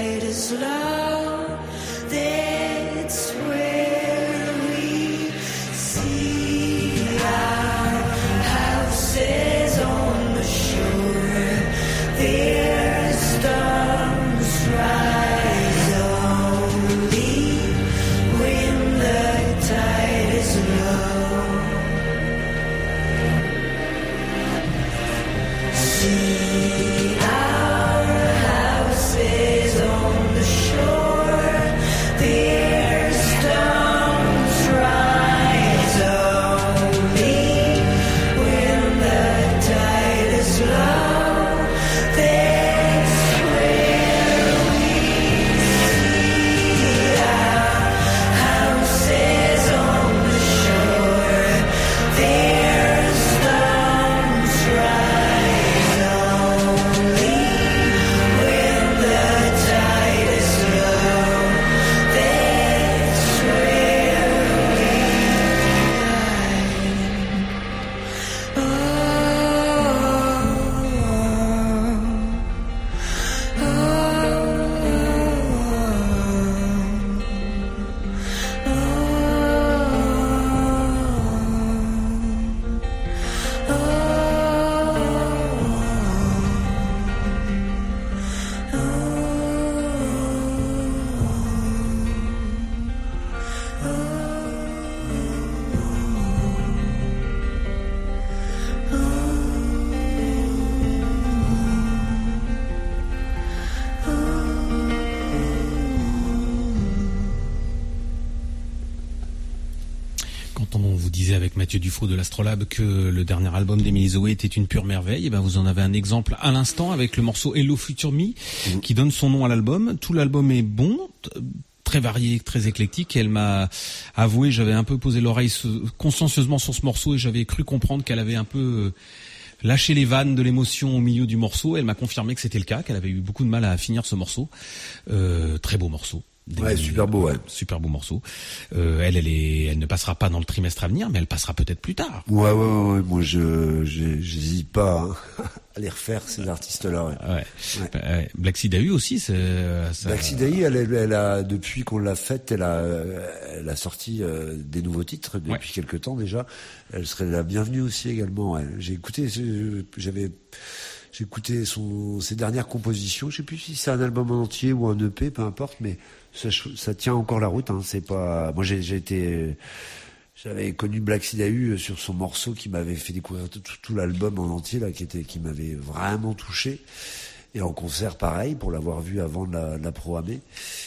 Quand on vous disait avec Mathieu Dufaux de l'Astrolabe que le dernier album d'Emily Zoé était une pure merveille, et ben vous en avez un exemple à l'instant avec le morceau Hello Future Me, mmh. qui donne son nom à l'album. Tout l'album est bon, t- très varié, très éclectique. Elle m'a avoué, j'avais un peu posé l'oreille consciencieusement sur ce morceau et j'avais cru comprendre qu'elle avait un peu lâché les vannes de l'émotion au milieu du morceau. Elle m'a confirmé que c'était le cas, qu'elle avait eu beaucoup de mal à finir ce morceau. Euh, très beau morceau. Des ouais, super beau, ouais. Super beau morceau. Euh, elle, elle est, elle ne passera pas dans le trimestre à venir, mais elle passera peut-être plus tard. Ouais, ouais, ouais, ouais. Moi, je, j'hésite pas hein, à les refaire, ces artistes-là, ouais. Ouais. ouais. Bah, Black Sidahu aussi, c'est, ça... Black Sidahu, elle, elle, elle a, depuis qu'on l'a faite, elle a, elle a sorti euh, des nouveaux titres depuis ouais. quelques temps déjà. Elle serait la bienvenue aussi également, ouais. J'ai écouté, j'avais, j'ai écouté son, ses dernières compositions. Je sais plus si c'est un album en entier ou un E P, peu importe, mais ça, ça tient encore la route. Hein. C'est pas. Moi, j'ai, j'ai été. J'avais connu Black Sidahu sur son morceau qui m'avait fait découvrir tout, tout, tout l'album en entier là, qui était, qui m'avait vraiment touché. Et en concert, pareil, pour l'avoir vu avant de la, de la programmer.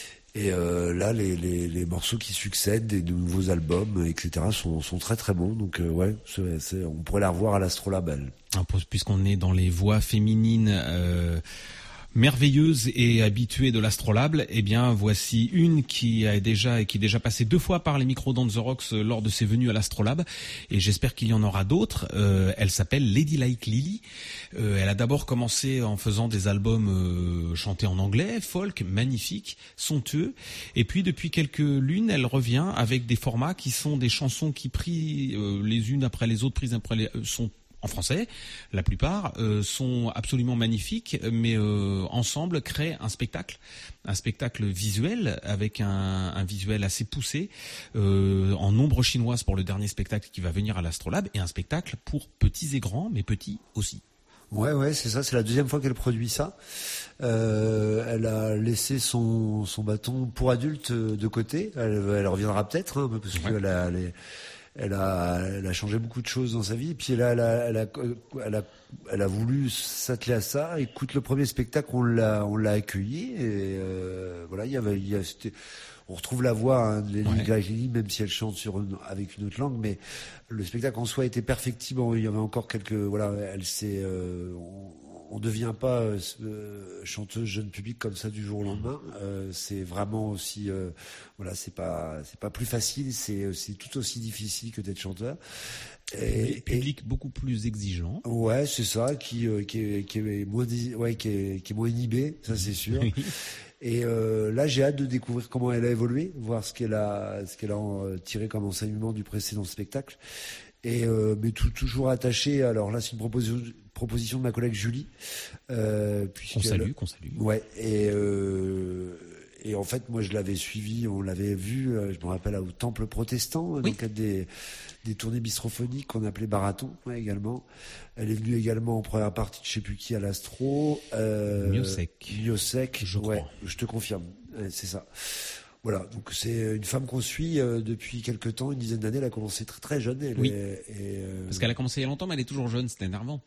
Et euh, là, les, les, les morceaux qui succèdent, des nouveaux albums, et cetera, sont, sont très très bons. Donc euh, ouais, c'est, c'est, on pourrait la revoir à l'Astrolabe, elle. Puisqu'on est dans les voix féminines euh, merveilleuses et habituées de l'Astrolabe, eh bien voici une qui a déjà qui est déjà passée deux fois par les micros d'On The Rocks lors de ses venues à l'Astrolabe, et j'espère qu'il y en aura d'autres. Euh, elle s'appelle Lady Like Lily. Euh, elle a d'abord commencé en faisant des albums euh, chantés en anglais, folk, magnifiques, somptueux, et puis depuis quelques lunes, elle revient avec des formats qui sont des chansons qui pris euh, les unes après les autres, prises après les euh, sont en français, la plupart euh, sont absolument magnifiques, mais euh, ensemble créent un spectacle, un spectacle visuel avec un, un visuel assez poussé, euh, en ombre chinoise pour le dernier spectacle qui va venir à l'Astrolabe, et un spectacle pour petits et grands, mais petits aussi. Ouais, ouais, c'est ça. C'est la deuxième fois qu'elle produit ça. Euh, elle a laissé son son bâton pour adulte de côté. Elle, elle reviendra peut-être, hein, parce ouais. qu'elle a. Elle est, Elle a, elle a changé beaucoup de choses dans sa vie. Et puis là, elle a, elle a, elle a, elle a voulu s'atteler à ça. Écoute, le premier spectacle, on l'a, on l'a accueilli. Et euh, voilà, il y avait, il y a, c'était, on retrouve la voix hein, de Lady Like Lily, même si elle chante sur une, avec une autre langue. Mais le spectacle en soi était perfectible. Il y avait encore quelques, voilà, elle s'est, euh, on, on devient pas euh, chanteuse jeune public comme ça du jour au lendemain. Euh, c'est vraiment aussi, euh, voilà, c'est pas, c'est pas plus facile. C'est, c'est tout aussi difficile que d'être chanteur. Et, et public et, beaucoup plus exigeant. Ouais, c'est ça, qui, euh, qui est, qui est moins, ouais, qui est, qui est moins inhibé, ça c'est sûr. Et euh, là, j'ai hâte de découvrir comment elle a évolué, voir ce qu'elle a, ce qu'elle a en, tiré comme enseignement du précédent spectacle. Et euh, mais tout, toujours attaché. Alors là, c'est une proposition, proposition de ma collègue Julie. Euh, qu'on salue, qu'on salue. Ouais. Et euh, et en fait, moi, je l'avais suivi, on l'avait vu. Je me rappelle au Temple Protestant, oui. dans le cadre des des tournées bistrophoniques qu'on appelait Baraton, ouais, également. Elle est venue également en première partie de je sais plus qui à l'Astro. Euh, Miosec. Miosec. Je ouais, crois. Je te confirme. Ouais, c'est ça. Voilà, donc c'est une femme qu'on suit euh, depuis quelques temps, une dizaine d'années. Elle a commencé très très jeune. Elle oui. Est, et, euh... Parce qu'elle a commencé il y a longtemps, mais elle est toujours jeune. C'est énervant.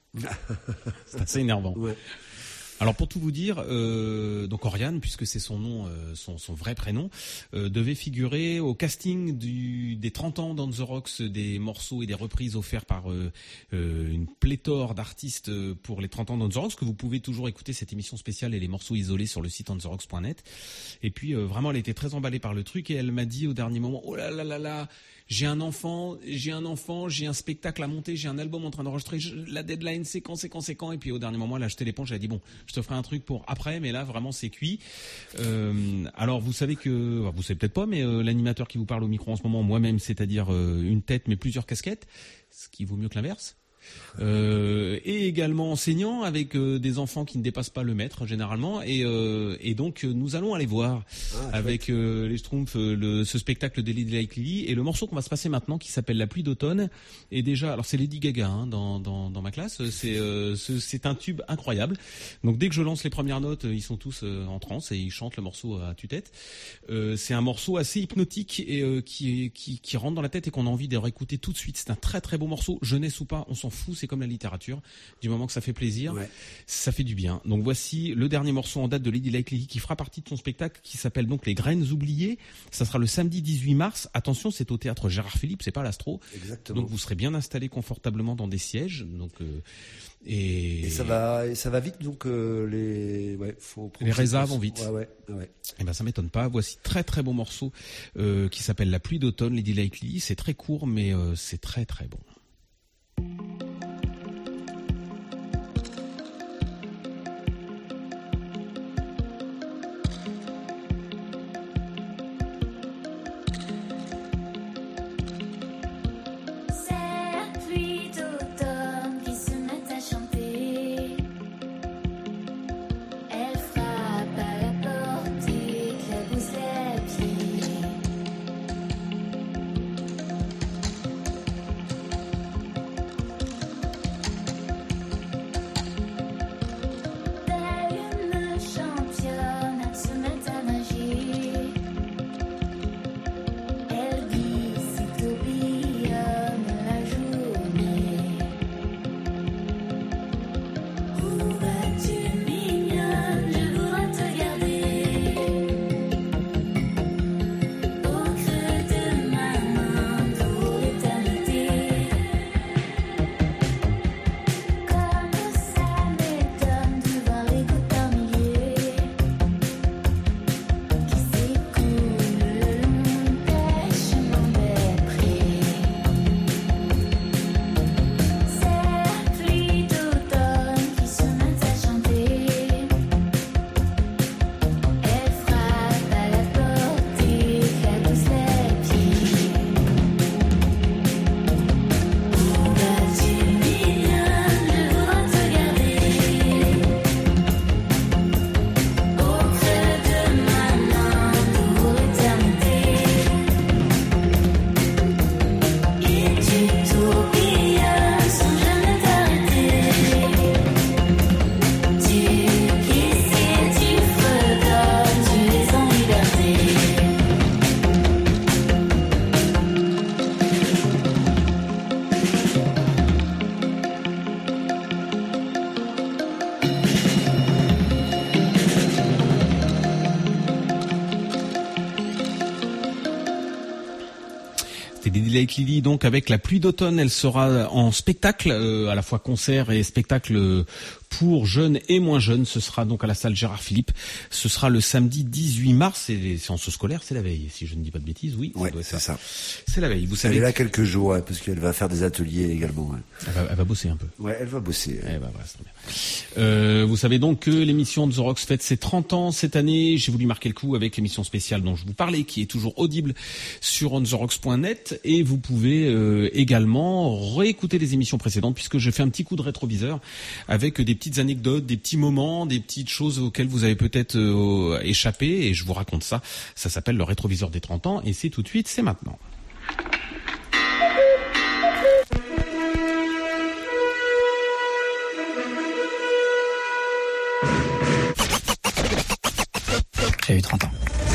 C'est assez énervant. Ouais. Alors pour tout vous dire, euh, donc Oriane, puisque c'est son nom, euh, son, son vrai prénom, euh, devait figurer au casting du, des trente ans d'On The Rocks, des morceaux et des reprises offerts par euh, euh, une pléthore d'artistes pour les trente ans d'On The Rocks, que vous pouvez toujours écouter cette émission spéciale et les morceaux isolés sur le site on the rocks point net. Et puis euh, vraiment, elle était très emballée par le truc et elle m'a dit au dernier moment, oh là là là là, j'ai un enfant, j'ai un enfant, j'ai un spectacle à monter, j'ai un album en train d'enregistrer, je, la deadline c'est quand, c'est quand, c'est quand. Et puis au dernier moment, elle a jeté l'éponge, elle a dit bon, je te ferai un truc pour après, mais là vraiment c'est cuit. Euh, alors vous savez que, vous savez peut-être pas, mais euh, l'animateur qui vous parle au micro en ce moment, moi-même, c'est-à-dire euh, une tête mais plusieurs casquettes, ce qui vaut mieux que l'inverse. Euh, et également enseignant avec euh, des enfants qui ne dépassent pas le mètre généralement, et, euh, et donc euh, nous allons aller voir ah, avec euh, les Schtroumpfs euh, le, ce spectacle de Lady Like Lily, et le morceau qu'on va se passer maintenant qui s'appelle La pluie d'automne. Et déjà, alors c'est Lady Gaga hein, dans, dans, dans ma classe, c'est, euh, c'est, c'est un tube incroyable. Donc dès que je lance les premières notes, ils sont tous euh, en transe et ils chantent le morceau à tue-tête. Euh, c'est un morceau assez hypnotique et euh, qui, qui, qui rentre dans la tête et qu'on a envie de réécouter tout de suite. C'est un très très beau morceau, jeunesse ou pas, on s'en fout. fout, c'est comme la littérature. Du moment que ça fait plaisir, Ouais. ça fait du bien. Donc voici le dernier morceau en date de Lady Like Lily qui fera partie de son spectacle qui s'appelle donc Les Graines oubliées. Ça sera le samedi dix-huit mars. Attention, c'est au théâtre Gérard Philippe, c'est pas l'Astro. Exactement. Donc vous serez bien installés confortablement dans des sièges. Donc euh, et, Et ça va, et ça va vite, donc euh, les, ouais, faut prendre Les ses réserves places. vont vite. Ouais, ouais, ouais. Eh ben ça m'étonne pas. Voici très très beau morceau euh, qui s'appelle La pluie d'automne, Lady Like Lily. C'est très court, mais euh, c'est très très bon. Cette pluie d'automne qui se met à chanter, elle frappe à la porte et éclabousse les pieds. Telle une championne, elle se met à nager. Elle glisse et tourbillonne la journée. Où vas-tu, mignonne? Je voudrais te garder au creux de ma main pour l'éternité. Comme ça m'étonne de voir les gouttes par milliers qui s'écoulent le long des chemins des prés. Cette pluie d'automne qui se met à chanter, elle frappe à la porte et éclabousse les pieds. Où vas-tu, mignonne? Je voudrais te garder au creux de ma main pour l'éternité. Et tu tourbillonnes sans jamais t'arrêter. Tu glisses et tu fredonnes, tu es en liberté. C'était Lady Like Lily, donc avec La pluie d'automne. Elle sera en spectacle, euh, à la fois concert et spectacle euh, pour jeunes et moins jeunes. Ce sera donc à la salle Gérard Philippe. Ce sera le samedi dix-huit mars. C'est séance scolaire, c'est la veille, si je ne dis pas de bêtises. Oui, Ouais, ça doit être c'est ça. C'est la veille. Vous Elle savez, est là quelques jours, ouais, parce qu'elle va faire des ateliers également. Ouais, elle va, elle va bosser un peu. ouais elle va bosser. Eh ben voilà, c'est très bien. Euh, vous savez donc que l'émission de The Rocks fête ses trente ans cette année. J'ai voulu marquer le coup avec l'émission spéciale dont je vous parlais, qui est toujours audible sur on the rocks point net. Et vous pouvez euh, également réécouter les émissions précédentes, puisque je fais un petit coup de rétroviseur avec des petites anecdotes, des petits moments, des petites choses auxquelles vous avez peut-être euh, échappé. Et je vous raconte ça. Ça s'appelle le rétroviseur des trente ans. Et c'est tout de suite, c'est maintenant. J'ai eu trente ans.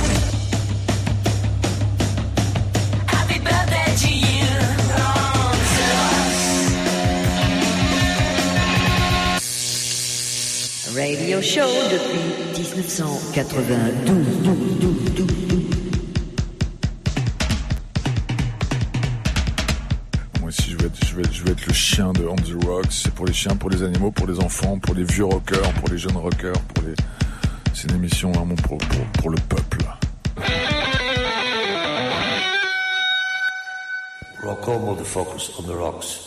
Happy birthday to you. Radio Show depuis dix-neuf cent quatre-vingt-douze. Moi aussi, je vais, être, je, vais être, je vais être le chien de On The Rocks. C'est pour les chiens, pour les animaux, pour les enfants, pour les vieux rockers, pour les jeunes rockers, pour les... C'est une émission vraiment pour, pour, pour le peuple. Rocko motherfuckers on the rocks.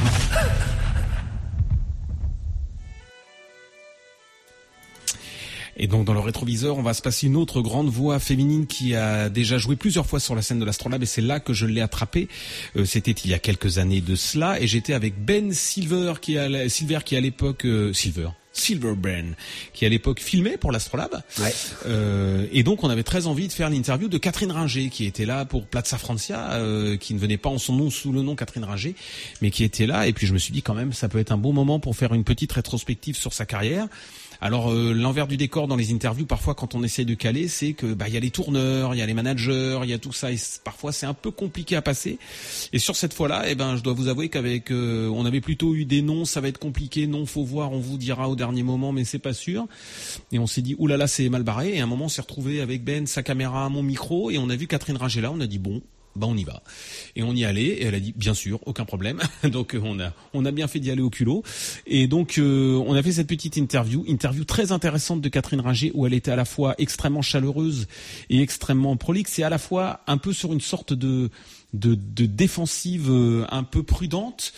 Et donc dans le rétroviseur, on va se passer une autre grande voix féminine qui a déjà joué plusieurs fois sur la scène de l'Astrolabe, et c'est là que je l'ai attrapée. Euh, c'était il y a quelques années de cela, et j'étais avec Ben Silver qui à Silver qui à l'époque euh, Silver. Silver Ben, qui à l'époque filmait pour l'Astrolabe. Ouais. Euh, et donc on avait très envie de faire l'interview de Catherine Ringer, qui était là pour Plaza Francia, euh, qui ne venait pas en son nom sous le nom Catherine Ringer, mais qui était là. Et puis je me suis dit quand même, ça peut être un bon moment pour faire une petite rétrospective sur sa carrière. Alors euh, l'envers du décor dans les interviews, parfois quand on essaie de caler, c'est que bah il y a les tourneurs, il y a les managers, il y a tout ça, et parfois c'est un peu compliqué à passer. Et sur cette fois-là, eh ben je dois vous avouer qu'avec, euh, on avait plutôt eu des noms, ça va être compliqué, non faut voir, on vous dira au dernier moment, mais c'est pas sûr. Et on s'est dit oulala, là là, c'est mal barré. Et à un moment on s'est retrouvé avec Ben, sa caméra, mon micro, et on a vu Catherine Ringer là, on a dit bon. Bah on y va. Et on y allait et elle a dit bien sûr, aucun problème. Donc on a on a bien fait d'y aller au culot. Et donc euh, on a fait cette petite interview, interview très intéressante de Catherine Ringer où elle était à la fois extrêmement chaleureuse et extrêmement prolixe et à la fois un peu sur une sorte de de, de défensive euh, un peu prudente.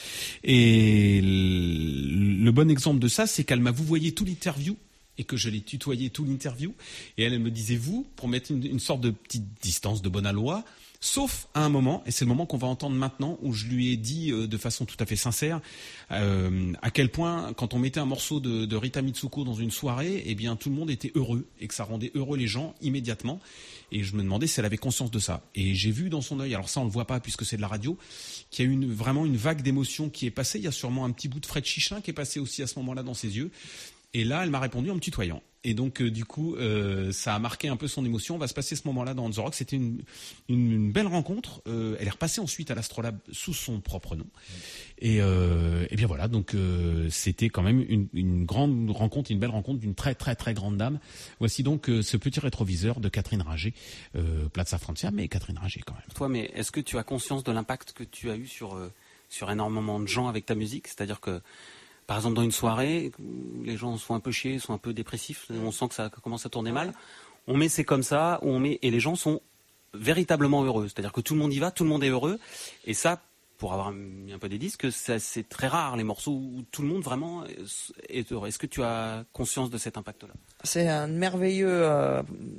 Et le, le bon exemple de ça, c'est qu'elle m'a vouvoyé tout l'interview et que je l'ai tutoyé tout l'interview. Et elle, elle me disait vous, pour mettre une, une sorte de petite distance de bonne aloi. Sauf à un moment, et c'est le moment qu'on va entendre maintenant, où je lui ai dit euh, de façon tout à fait sincère euh, à quel point, quand on mettait un morceau de, de Rita Mitsuko dans une soirée, eh bien tout le monde était heureux et que ça rendait heureux les gens immédiatement. Et je me demandais si elle avait conscience de ça. Et j'ai vu dans son œil, alors ça on le voit pas puisque c'est de la radio, qu'il y a une, vraiment une vague d'émotion qui est passée. Il y a sûrement un petit bout de Fred Chichin qui est passé aussi à ce moment-là dans ses yeux. Et là, elle m'a répondu en me tutoyant. Et donc, euh, du coup, euh, ça a marqué un peu son émotion. On va se passer ce moment-là dans On The Rock. C'était une, une, une belle rencontre. Euh, elle est repassée ensuite à l'Astrolabe sous son propre nom. Et, euh, et bien voilà, donc euh, c'était quand même une, une grande rencontre, une belle rencontre d'une très très très grande dame. Voici donc euh, ce petit rétroviseur de Catherine Ringer, euh, Plaza Francia, mais Catherine Ringer quand même. Toi, mais est-ce que tu as conscience de l'impact que tu as eu sur, euh, sur énormément de gens avec ta musique ? C'est-à-dire que par exemple, dans une soirée, les gens sont un peu chiés, sont un peu dépressifs, on sent que ça commence à tourner mal. On met C'est comme ça, on met, et les gens sont véritablement heureux. C'est-à-dire que tout le monde y va, tout le monde est heureux. Et ça, pour avoir mis un peu des disques, ça, c'est très rare, les morceaux où tout le monde vraiment est heureux. Est-ce que tu as conscience de cet impact-là ? C'est un merveilleux... Euh...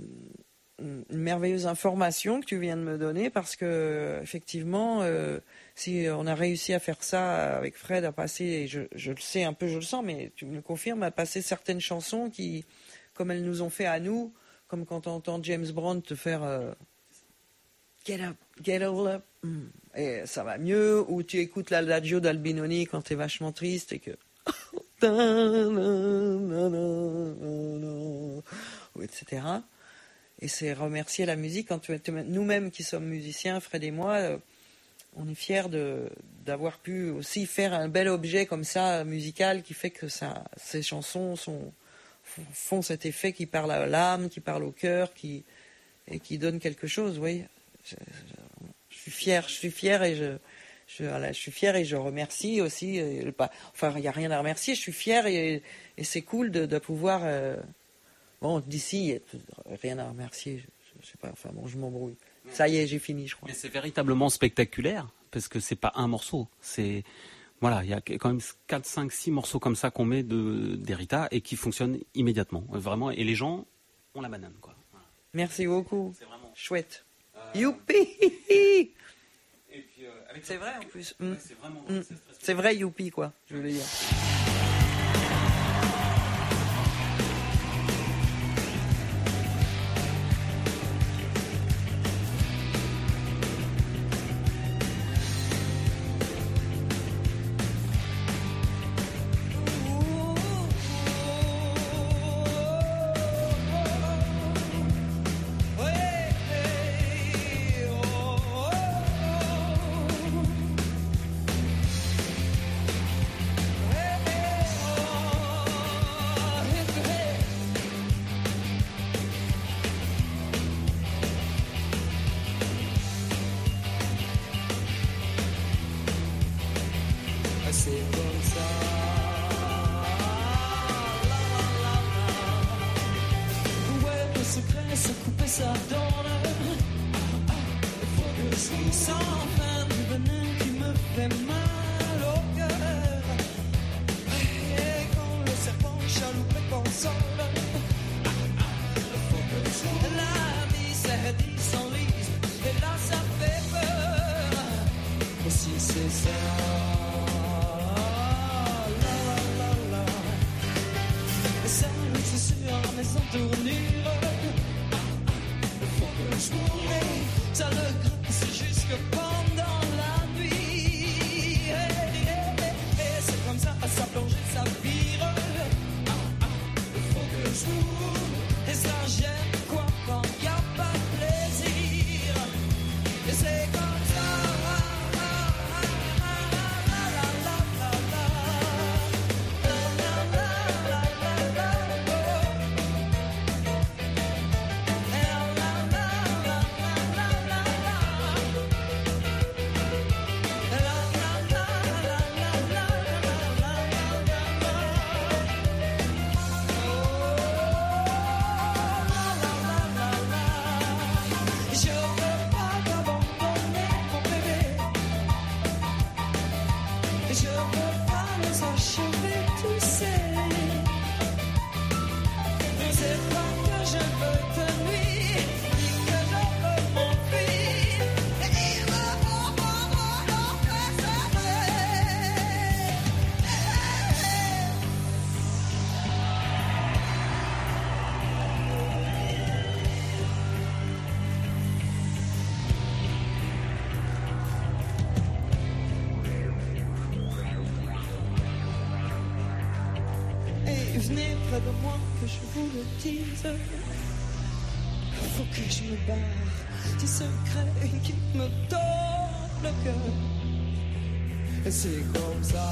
une merveilleuse information que tu viens de me donner parce que effectivement euh, si on a réussi à faire ça avec Fred, à passer, et je, je le sais un peu, je le sens, mais tu me le confirmes, à passer certaines chansons qui, comme elles nous ont fait à nous, comme quand on entend James Brown te faire euh, Get up, get all up, et ça va mieux, ou tu écoutes l'Adagio d'Albinoni quand t'es vachement triste et que et cetera. Et c'est remercier la musique. Quand tu, nous-mêmes qui sommes musiciens, Fred et moi, euh, on est fiers de, d'avoir pu aussi faire un bel objet comme ça, musical, qui fait que ça, ces chansons sont, font cet effet qui parle à l'âme, qui parle au cœur, qui, et qui donne quelque chose, oui. Je, je, je suis fier, je suis fier et je, je, voilà, je suis fier et je remercie aussi. Et, enfin, il n'y a rien à remercier, je suis fier et, et c'est cool de, de pouvoir... Euh, Bon, d'ici, rien à remercier, je, je sais pas, enfin bon, je m'embrouille. Ça y est, j'ai fini, je crois. Mais c'est véritablement spectaculaire, parce que c'est pas un morceau, c'est... Voilà, il y a quand même quatre, cinq, six morceaux comme ça qu'on met de, d'Erita et qui fonctionnent immédiatement, vraiment, et les gens ont la banane, quoi. Voilà. Merci beaucoup. C'est vraiment... Chouette. Euh... Youpi. Et puis, euh, avec c'est vrai, en plus. Ouais, mm. c'est vraiment... Mm. C'est, c'est vrai, youpi, quoi, je veux dire. Je veux pas nous achever, tu sais. C'est pas que je veux te nuire, ni que je veux m'enfuir. Et il me faut vraiment et venez près de moi que je vous le dise. Faut que je me barre du secret qui me donne le cœur. Et c'est comme ça.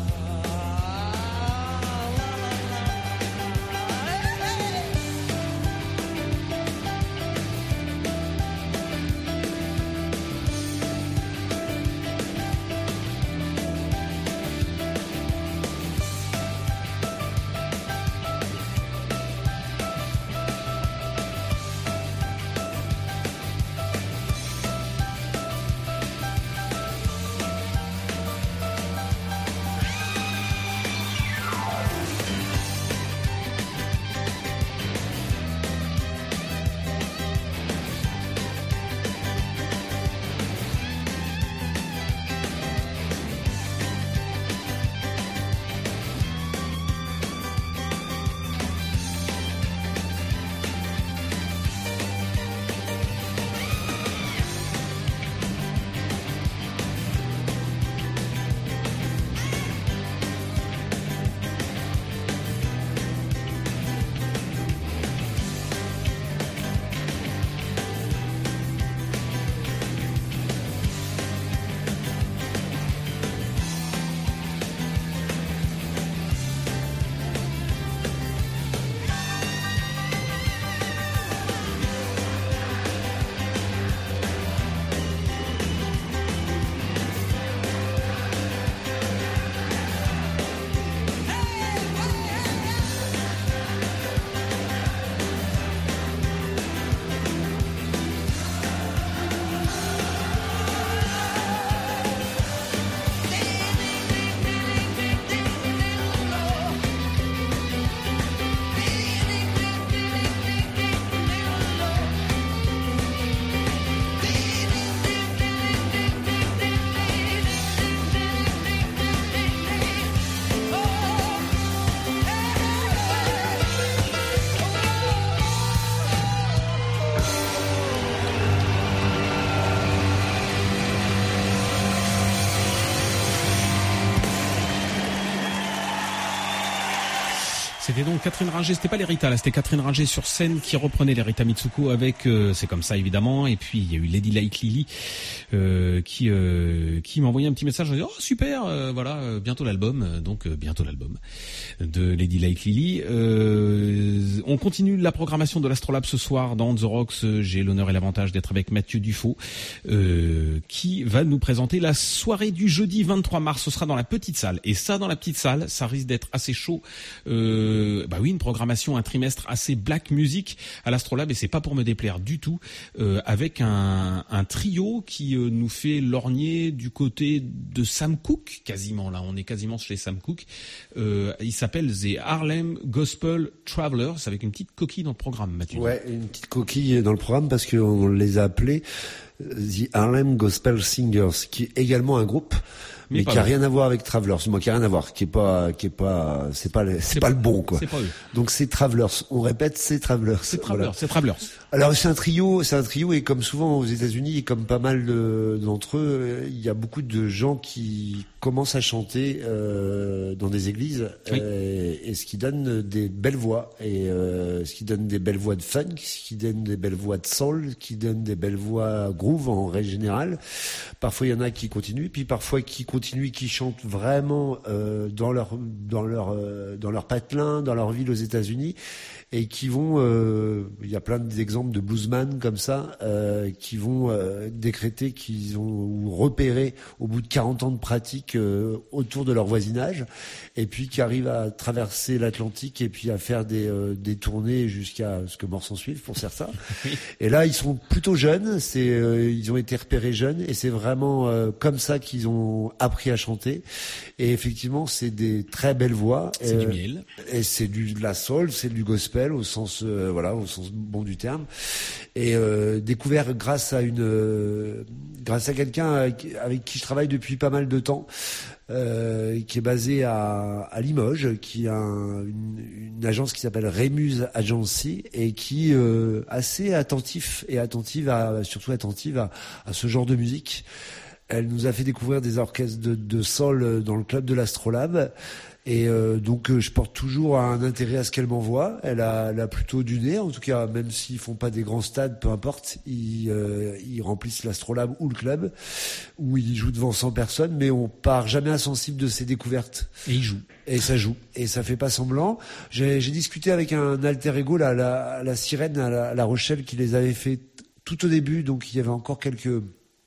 C'était donc Catherine Ringer, c'était pas les Rita là, c'était Catherine Ringer sur scène qui reprenait les Rita Mitsuko avec euh, C'est comme ça évidemment, et puis il y a eu Lady Like Lily euh, qui euh, qui m'a envoyé un petit message en disant oh super, euh, voilà euh, bientôt l'album, donc euh, bientôt l'album de Lady Like Lily. Euh, on continue la programmation de l'Astrolabe ce soir dans The Rocks. J'ai l'honneur et l'avantage d'être avec Mathieu Dufaux euh, qui va nous présenter la soirée du jeudi vingt-trois mars. Ce sera dans la petite salle, et ça dans la petite salle, ça risque d'être assez chaud. Euh, bah oui, une programmation, un trimestre assez black music à l'Astrolabe, et c'est pas pour me déplaire du tout, euh, avec un, un trio qui euh, nous fait lorgner du côté de Sam Cooke, quasiment là, on est quasiment chez Sam Cooke. Euh, il s'appelle The Harlem Gospel Travelers, avec une petite coquille dans le programme, Mathieu. Ouais, une petite coquille dans le programme parce qu'on les a appelés The Harlem Gospel Singers, qui est également un groupe. Mais, mais qui a rien à voir avec Travelers, moi qui a rien à voir, qui est pas, qui est pas, c'est pas, le, c'est, c'est pas le bon quoi. C'est pas eux. Donc c'est Travelers. On répète, c'est Travelers. C'est Travelers. Voilà. C'est Travelers. Alors c'est un trio, c'est un trio et comme souvent aux États-Unis et comme pas mal de, d'entre eux, il y a beaucoup de gens qui commencent à chanter euh, dans des églises, oui. euh, et ce qui donne des belles voix et euh, ce qui donne des belles voix de funk, ce qui donne des belles voix de soul, ce qui donne des belles voix groove en règle générale. Parfois il y en a qui continuent, puis parfois qui continuent, qui chantent vraiment euh, dans leur dans leur euh, dans leur patelin, dans leur ville aux États-Unis. et qui vont, euh, il y a plein d'exemples de bluesman comme ça, euh, qui vont euh, décréter qu'ils ont ou repérer au bout de quarante ans de pratique euh, autour de leur voisinage, et puis qui arrivent à traverser l'Atlantique et puis à faire des, euh, des tournées jusqu'à ce que mort s'en suive pour certains. Et là, ils sont plutôt jeunes, c'est, euh, ils ont été repérés jeunes, et c'est vraiment euh, comme ça qu'ils ont appris à chanter. Et effectivement, c'est des très belles voix. C'est euh, du miel. Et c'est du de la soul, c'est du gospel au sens euh, voilà, au sens bon du terme. Et euh, découvert grâce à une euh, grâce à quelqu'un avec, avec qui je travaille depuis pas mal de temps. Euh, qui est basé à, à Limoges, qui a un, une, une agence qui s'appelle Rémuse Agency et qui euh, assez attentif et attentive à, surtout attentive à, à ce genre de musique. Elle nous a fait découvrir des orchestres de, de soul dans le club de l'Astrolabe. Et euh, donc euh, je porte toujours un intérêt à ce qu'elle m'envoie. Elle a, elle a plutôt du nez, en tout cas, même s'ils font pas des grands stades, peu importe, ils, euh, ils remplissent l'Astrolabe ou le club, où ils jouent devant cent personnes, mais on part jamais insensible de ces découvertes. Et ils jouent. Et ça joue. Et ça fait pas semblant. J'ai, j'ai discuté avec un alter ego, là, la, la Sirène à la, à la Rochelle, qui les avait fait tout au début, donc il y avait encore quelques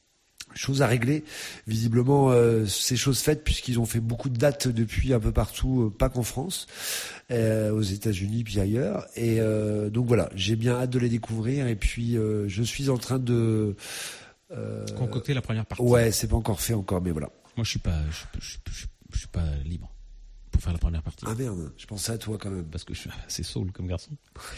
choses à régler. Visiblement, euh, c'est chose faite puisqu'ils ont fait beaucoup de dates depuis un peu partout, euh, pas qu'en France, euh, aux États-Unis puis ailleurs. Et euh, donc voilà, j'ai bien hâte de les découvrir. Et puis euh, je suis en train de euh, concocter la première partie. Ouais, c'est pas encore fait encore, mais voilà. Moi, je suis pas, je, je, je, je, je suis pas libre pour faire la première partie. Ah merde, je pensais à toi quand même. Parce que je suis assez soul comme garçon.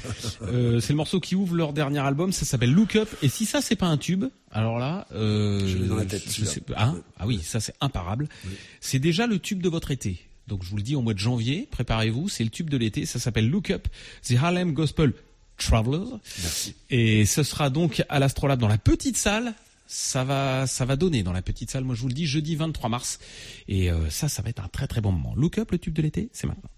euh, c'est le morceau qui ouvre leur dernier album, ça s'appelle Look Up. Et si ça c'est pas un tube, alors là, euh, je l'ai dans la tête. Je sais, ah, ah oui, ça c'est imparable. Oui. C'est déjà le tube de votre été. Donc je vous le dis, au mois de janvier, préparez-vous, c'est le tube de l'été. Ça s'appelle Look Up, The Harlem Gospel Travelers. Merci. Et ce sera donc à l'Astrolabe dans la petite salle. Ça va, ça va donner dans la petite salle. Moi, je vous le dis, jeudi vingt-trois mars. Et euh, ça, ça va être un très très bon moment. Look Up, le tube de l'été, c'est maintenant.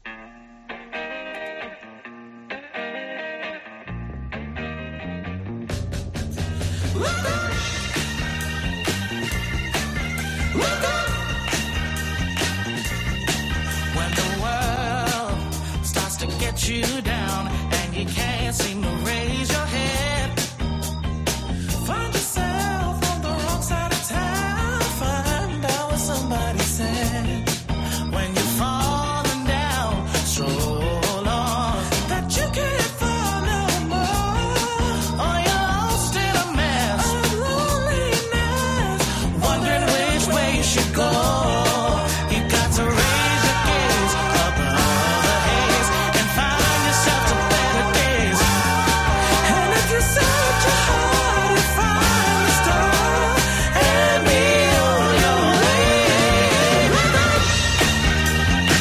When the world starts to get you down and you can't seem to raise your head, find yourself on the wrong side of town. Find out what somebody said. When you're falling down so long that you can't fall no more, or you're lost in a mess of loneliness, wondering which way you should go. You got to raise your gaze up above the haze and find yourself to better days. And if you search your heart, you find the star and be on your way.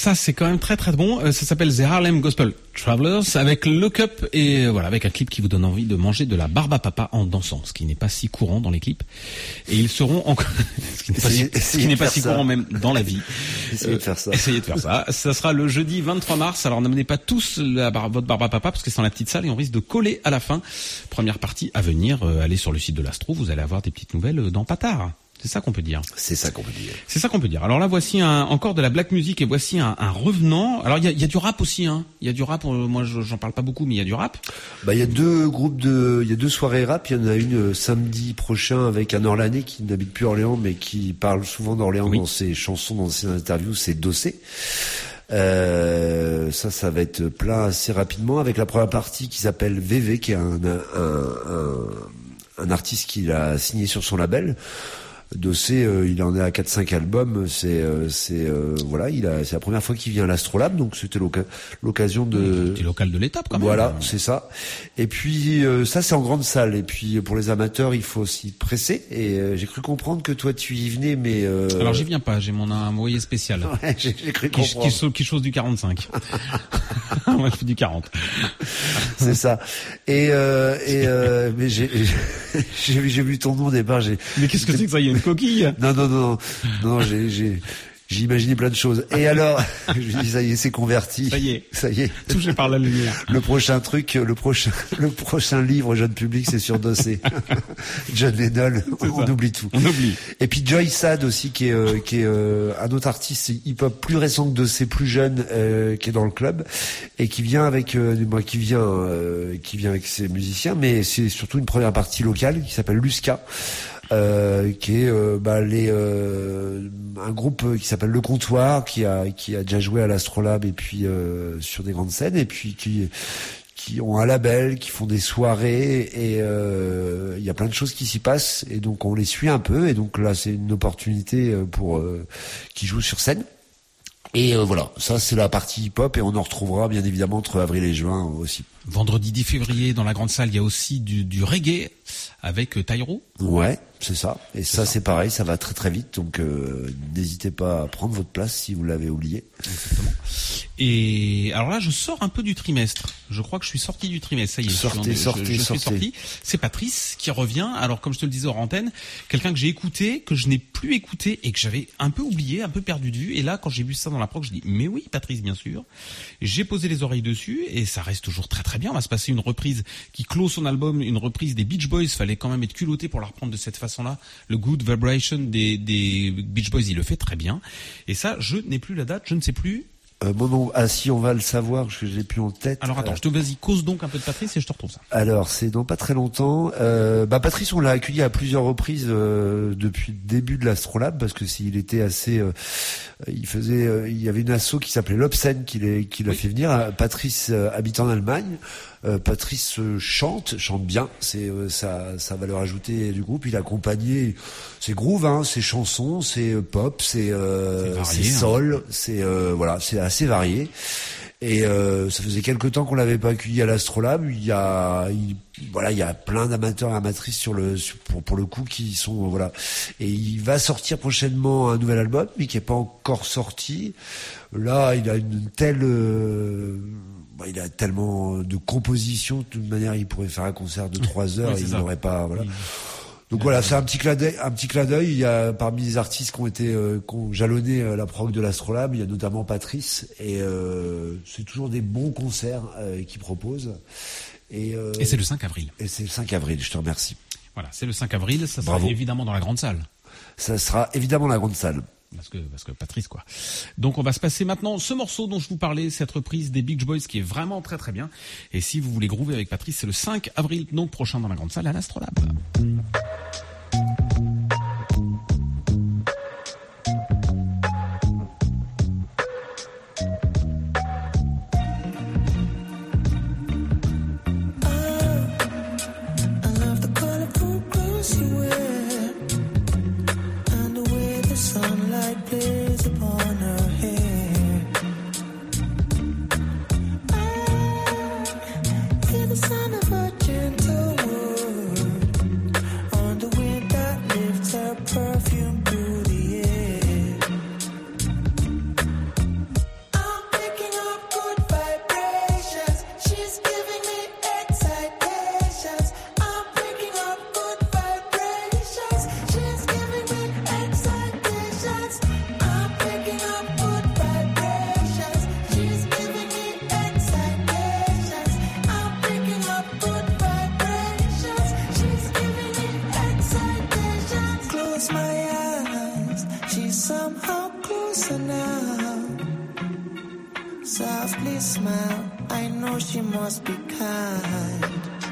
ça c'est quand même très très bon. Euh, ça s'appelle The Harlem Gospel Travelers avec Look Up et euh, voilà avec un clip qui vous donne envie de manger de la barbe à papa en dansant, ce qui n'est pas si courant dans les clips. Et ils seront encore, ce qui n'est pas si, ce qui n'est pas si courant même dans la vie. Essayez de faire ça. Euh, essayez de faire ça. Ça sera le jeudi vingt-trois mars. Alors n'amenez pas tous la bar- votre barbe à papa parce que c'est dans la petite salle et on risque de coller à la fin. Première partie à venir. Euh, allez sur le site de l'Astro, vous allez avoir des petites nouvelles euh, dans Patard. C'est ça qu'on peut dire. C'est ça qu'on peut dire. C'est ça qu'on peut dire. Alors là, voici un, encore de la black music et voici un, un revenant. Alors il y a, y a du rap aussi, hein. Il y a du rap. Euh, moi, je, j'en parle pas beaucoup, mais il y a du rap. Bah, il y a deux groupes de, il y a deux soirées rap. Il y en a une euh, samedi prochain avec un Orléanais qui n'habite plus Orléans, mais qui parle souvent d'Orléans oui. dans ses chansons, dans ses interviews. C'est Dossé. Euh, ça, ça va être plein assez rapidement avec la première partie qui s'appelle V V, qui est un, un, un, un artiste qu'il a signé sur son label. Dossé, euh, il en est à quatre cinq albums. C'est, euh, c'est euh, voilà, il a, c'est la première fois qu'il vient à l'Astrolabe, donc c'était l'oca- l'occasion de. C'était local de l'étape, quand même. Voilà, c'est ça. Et puis euh, ça, c'est en grande salle. Et puis pour les amateurs, il faut s'y presser. Et euh, j'ai cru comprendre que toi, tu y venais, mais. Euh... Alors j'y viens pas. J'ai mon un envoyé spécial. Ouais, j'ai, j'ai cru qui, comprendre. Qui, qui, qui chose du quarante-cinq. Moi, je fais du quarante. C'est ça. Et euh, et euh, mais j'ai, j'ai j'ai vu ton nom au départ. J'ai. Mais qu'est-ce que c'est que ça? Il y a une coquille. Non, non, non, non, j'ai, j'ai, j'ai imaginé plein de choses. Et alors, je me dis, ça y est, c'est converti. Ça y est. Ça y est. Touché par la lumière. Le prochain truc, le prochain, le prochain livre jeune public, c'est sur Dossé. John Lennon, on, on oublie tout. On oublie. Et puis Joy Sad aussi, qui est, euh, qui est euh, un autre artiste hip-hop plus récent que Dossé, plus jeune, euh, qui est dans le club et qui vient avec, euh, moi, qui vient, euh, qui vient avec ses musiciens, mais c'est surtout une première partie locale qui s'appelle Luska. Euh, qui est euh, bah, les, euh, un groupe qui s'appelle Le Comptoir, qui a qui a déjà joué à l'Astrolabe et puis euh, sur des grandes scènes, et puis qui qui ont un label, qui font des soirées, et euh, il y a plein de choses qui s'y passent, et donc on les suit un peu, et donc là c'est une opportunité pour euh, qui jouent sur scène. Et euh, voilà, ça c'est la partie hip-hop, et on en retrouvera bien évidemment entre avril et juin aussi. Vendredi dix février, dans la grande salle, il y a aussi du, du reggae avec euh, Tyro. Ouais, c'est ça. Et c'est ça, ça, c'est pareil, ça va très très vite, donc euh, n'hésitez pas à prendre votre place si vous l'avez oublié. Exactement. Et alors là, je sors un peu du trimestre. Je crois que je suis sorti du trimestre. Ça y est, sortez, je, suis, en, sortez, je, je sortez. suis sorti. C'est Patrice qui revient. Alors, comme je te le disais hors antenne, quelqu'un que j'ai écouté, que je n'ai plus écouté et que j'avais un peu oublié, un peu perdu de vue. Et là, quand j'ai vu ça dans la prog, je dis mais oui, Patrice, bien sûr. J'ai posé les oreilles dessus et ça reste toujours très très bien. On va se passer une reprise qui clôt son album, une reprise des Beach Boys. Fallait quand même être culotté pour la reprendre de cette façon-là. Le Good Vibration des, des Beach Boys, il le fait très bien. Et ça, je n'ai plus la date, je ne sais plus. Euh, bon, non, ah si, on va le savoir, parce que je l'ai plus en tête. Alors attends, euh... je te vas-y, cause donc un peu de Patrice et je te retrouve ça. Alors, c'est dans pas très longtemps. Euh, bah Patrice, on l'a accueilli à plusieurs reprises euh, depuis le début de l'Astrolabe, parce que s'il était assez, euh, il faisait, euh, il y avait une asso qui s'appelait l'Obscène qui l'a, qui l'a oui. fait venir. Patrice euh, habite en Allemagne. Euh, Patrice euh, chante, chante bien. C'est euh, sa, sa valeur ajoutée du groupe. Il a accompagné ses grooves, hein, ses chansons, ses euh, pop, ses, euh, ses soul, hein. c'est euh, voilà, c'est assez varié. Et euh, ça faisait quelque temps qu'on l'avait pas accueilli à l'Astrolabe. Il y a, il, voilà, il y a plein d'amateurs et amatrices sur le, sur, pour, pour le coup qui sont, voilà. Et il va sortir prochainement un nouvel album, mais qui est pas encore sorti. Là, il a une telle, euh, bah, il a tellement de compositions. De toute manière, il pourrait faire un concert de trois heures. Oui, et il n'aurait pas, voilà. Oui. Donc voilà, c'est un petit clin d'œil, un petit clin d'œil. Il y a parmi les artistes qui ont été, euh, qui ont jalonné euh, la prog de l'Astrolabe, il y a notamment Patrice, et euh, c'est toujours des bons concerts euh, qu'ils proposent. Et, euh, et c'est le cinq avril. Et c'est le cinq avril. Je te remercie. Voilà, c'est le cinq avril. Ça sera Bravo. Évidemment dans la grande salle. Ça sera évidemment la grande salle. Parce que, parce que Patrice, quoi. Donc, on va se passer maintenant ce morceau dont je vous parlais, cette reprise des Beach Boys qui est vraiment très très bien. Et si vous voulez groover avec Patrice, c'est le cinq avril, donc prochain dans la grande salle à l'Astrolabe. Son of a gentle wood on the wind. close my eyes, she's somehow closer now. Softly smile, I know she must be kind.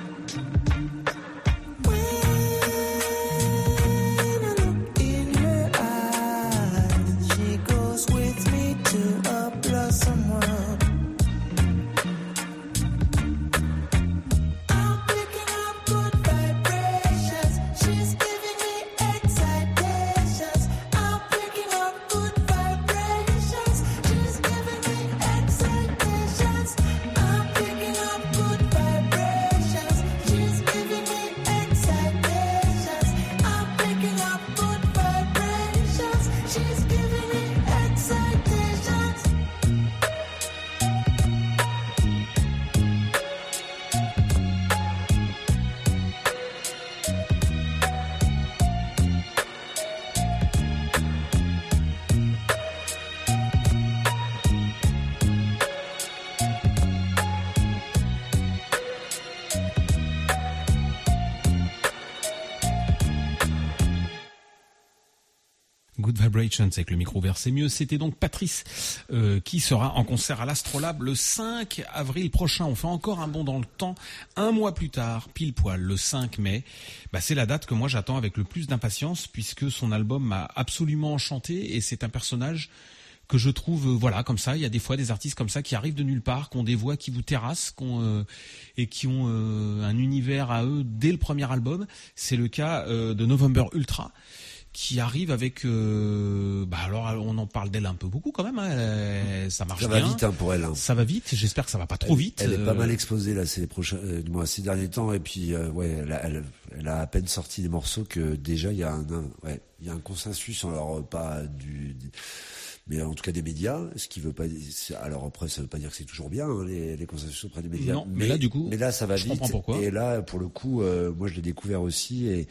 Good Vibrations avec le micro vert, c'est mieux. C'était donc Patrice euh, qui sera en concert à l'Astrolabe le cinq avril prochain. On fait encore un bond dans le temps. Un mois plus tard, pile poil, le cinq mai, bah, c'est la date que moi j'attends avec le plus d'impatience puisque son album m'a absolument enchanté et c'est un personnage que je trouve, euh, voilà, comme ça. Il y a des fois des artistes comme ça qui arrivent de nulle part, qui ont des voix qui vous terrassent, qui ont, euh, et qui ont euh, un univers à eux dès le premier album. C'est le cas euh, de November Ultra, qui arrive avec euh, bah alors on en parle d'elle un peu beaucoup quand même hein, elle, ça marche ça bien. va vite hein, pour elle hein. Ça va vite, j'espère que ça va pas trop elle, vite. Elle est pas euh... mal exposée là ces prochains euh, moi ces derniers temps et puis euh, ouais elle a, elle, elle a à peine sorti des morceaux que déjà il y a un, un ouais il y a un consensus alors pas du, du mais en tout cas des médias, ce qui veut pas alors après ça veut pas dire que c'est toujours bien hein, les, les consensus auprès des médias. Non, mais, mais là du coup mais là ça va je vite. comprends pourquoi. Et là pour le coup euh, moi je l'ai découvert aussi et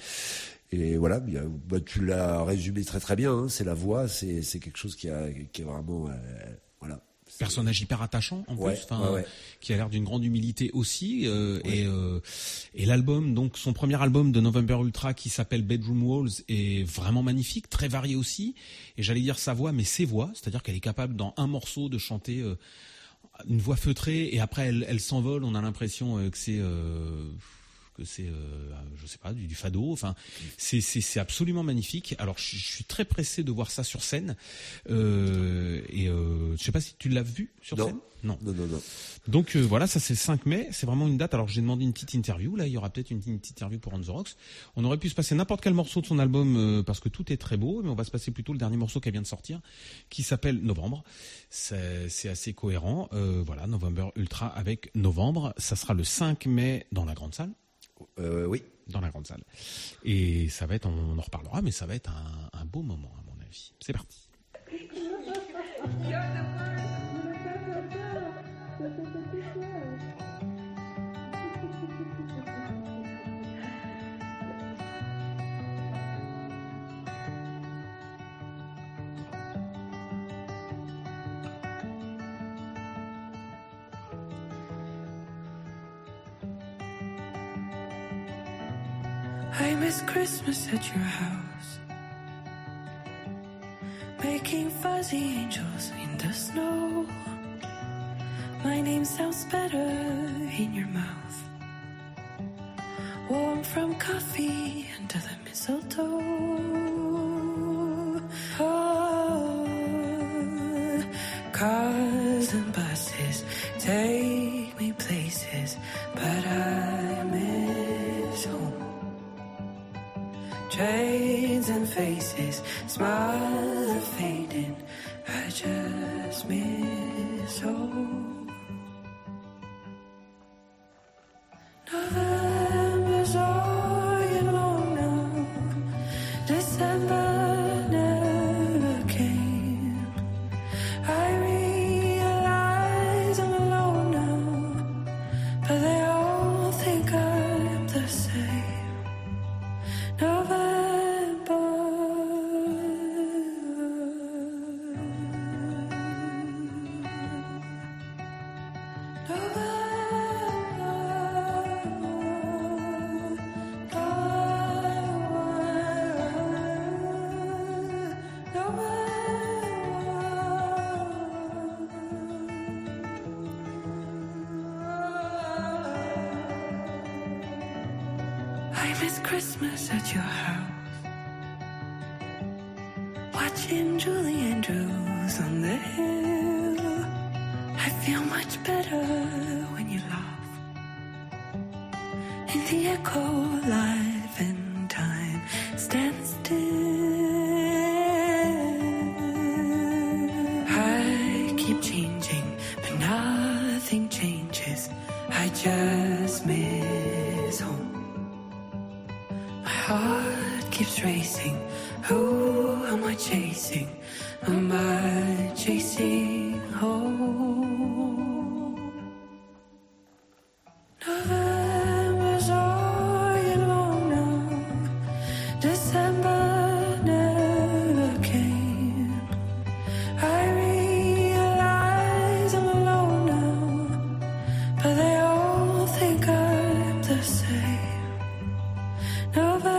Et voilà, il y a, bah, tu l'as résumé très très bien. Hein, c'est la voix, c'est c'est quelque chose qui a qui est vraiment euh, voilà. Personnage hyper attachant en ouais, plus, enfin ouais, ouais. qui a l'air d'une grande humilité aussi. Euh, ouais. Et euh, et l'album, donc son premier album de November Ultra qui s'appelle Bedroom Walls est vraiment magnifique, très varié aussi. Et j'allais dire sa voix, mais ses voix, c'est-à-dire qu'elle est capable dans un morceau de chanter euh, une voix feutrée et après elle, elle s'envole. On a l'impression euh, que c'est euh, que c'est, euh, je sais pas, du, du fado. Enfin, c'est, c'est, c'est absolument magnifique. Alors, je, je suis très pressé de voir ça sur scène. Euh, et euh, je sais pas si tu l'as vu sur non. scène. Non. Non, non, non. Donc euh, voilà, ça c'est le cinq mai. C'est vraiment une date. Alors j'ai demandé une petite interview. Là, il y aura peut-être une, une petite interview pour On The Rocks. On aurait pu se passer n'importe quel morceau de son album euh, parce que tout est très beau, mais on va se passer plutôt le dernier morceau qu'elle vient de sortir, qui s'appelle Novembre. C'est, c'est assez cohérent. Euh, voilà, November Ultra avec Novembre. Ça sera le cinq mai dans la grande salle. Euh, oui. Dans la grande salle. Et ça va être, on en reparlera, mais ça va être un, un beau moment à mon avis. C'est parti. I miss Christmas at your house, making fuzzy angels in the snow. My name sounds better in your mouth, warm from coffee under the mistletoe. Oh, cars and buses take me places, but I miss home. Trains and faces, smiles are fading, I just miss home. November's all alone now, December never came. I realize I'm alone now, but they all think I'm the same. November. November. Christmas at your house, watching Julie Andrews on the hill. I feel much better when you laugh, and the echo life and time stands still. I keep changing, but nothing changes. I just miss home. My heart keeps racing. Who am I chasing? Am I chasing home? November's all alone now. December never came. I realize I'm alone now, but they all think I'm the same. November.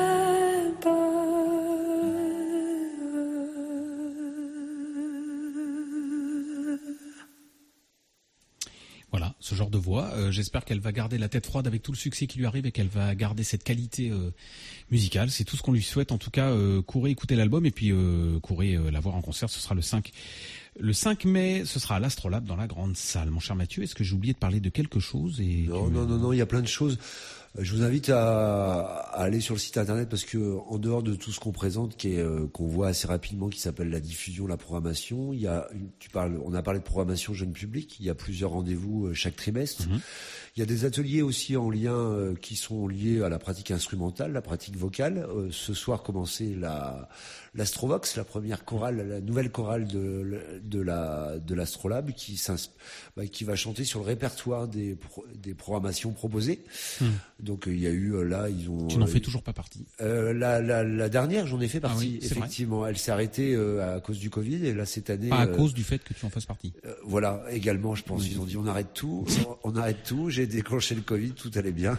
Voilà, ce genre de voix. Euh, j'espère qu'elle va garder la tête froide avec tout le succès qui lui arrive et qu'elle va garder cette qualité euh, musicale. C'est tout ce qu'on lui souhaite. En tout cas, euh, courez écouter l'album et puis euh, courez euh, la voir en concert. Ce sera le cinq. Le cinq mai, ce sera à l'Astrolabe dans la grande salle. Mon cher Mathieu, est-ce que j'ai oublié de parler de quelque chose et Non, tu... non, non, non, il y a plein de choses. Je vous invite à, à aller sur le site internet parce que en dehors de tout ce qu'on présente, qui est, euh, qu'on voit assez rapidement, qui s'appelle la diffusion, la programmation, il y a, une, tu parles, on a parlé de programmation jeune public. Il y a plusieurs rendez-vous euh, chaque trimestre. Mm-hmm. Il y a des ateliers aussi en lien euh, qui sont liés à la pratique instrumentale, la pratique vocale. Euh, ce soir, commencer la l'Astrovox, la première chorale, la nouvelle chorale de de la de l'Astrolabe qui bah, qui va chanter sur le répertoire des pro, des programmations proposées. Mm. Donc il y a eu là, ils ont. Tu n'en euh, fais toujours pas partie. Euh, la, la, la dernière, j'en ai fait partie. Ah oui, effectivement, vrai. Elle s'est arrêtée euh, à cause du Covid et là cette année. Pas à euh, cause du fait que tu en fasses partie. Euh, voilà, également, je pense. Oui. Ils ont dit on arrête tout, on, on arrête tout. J'ai déclenché le Covid, tout allait bien.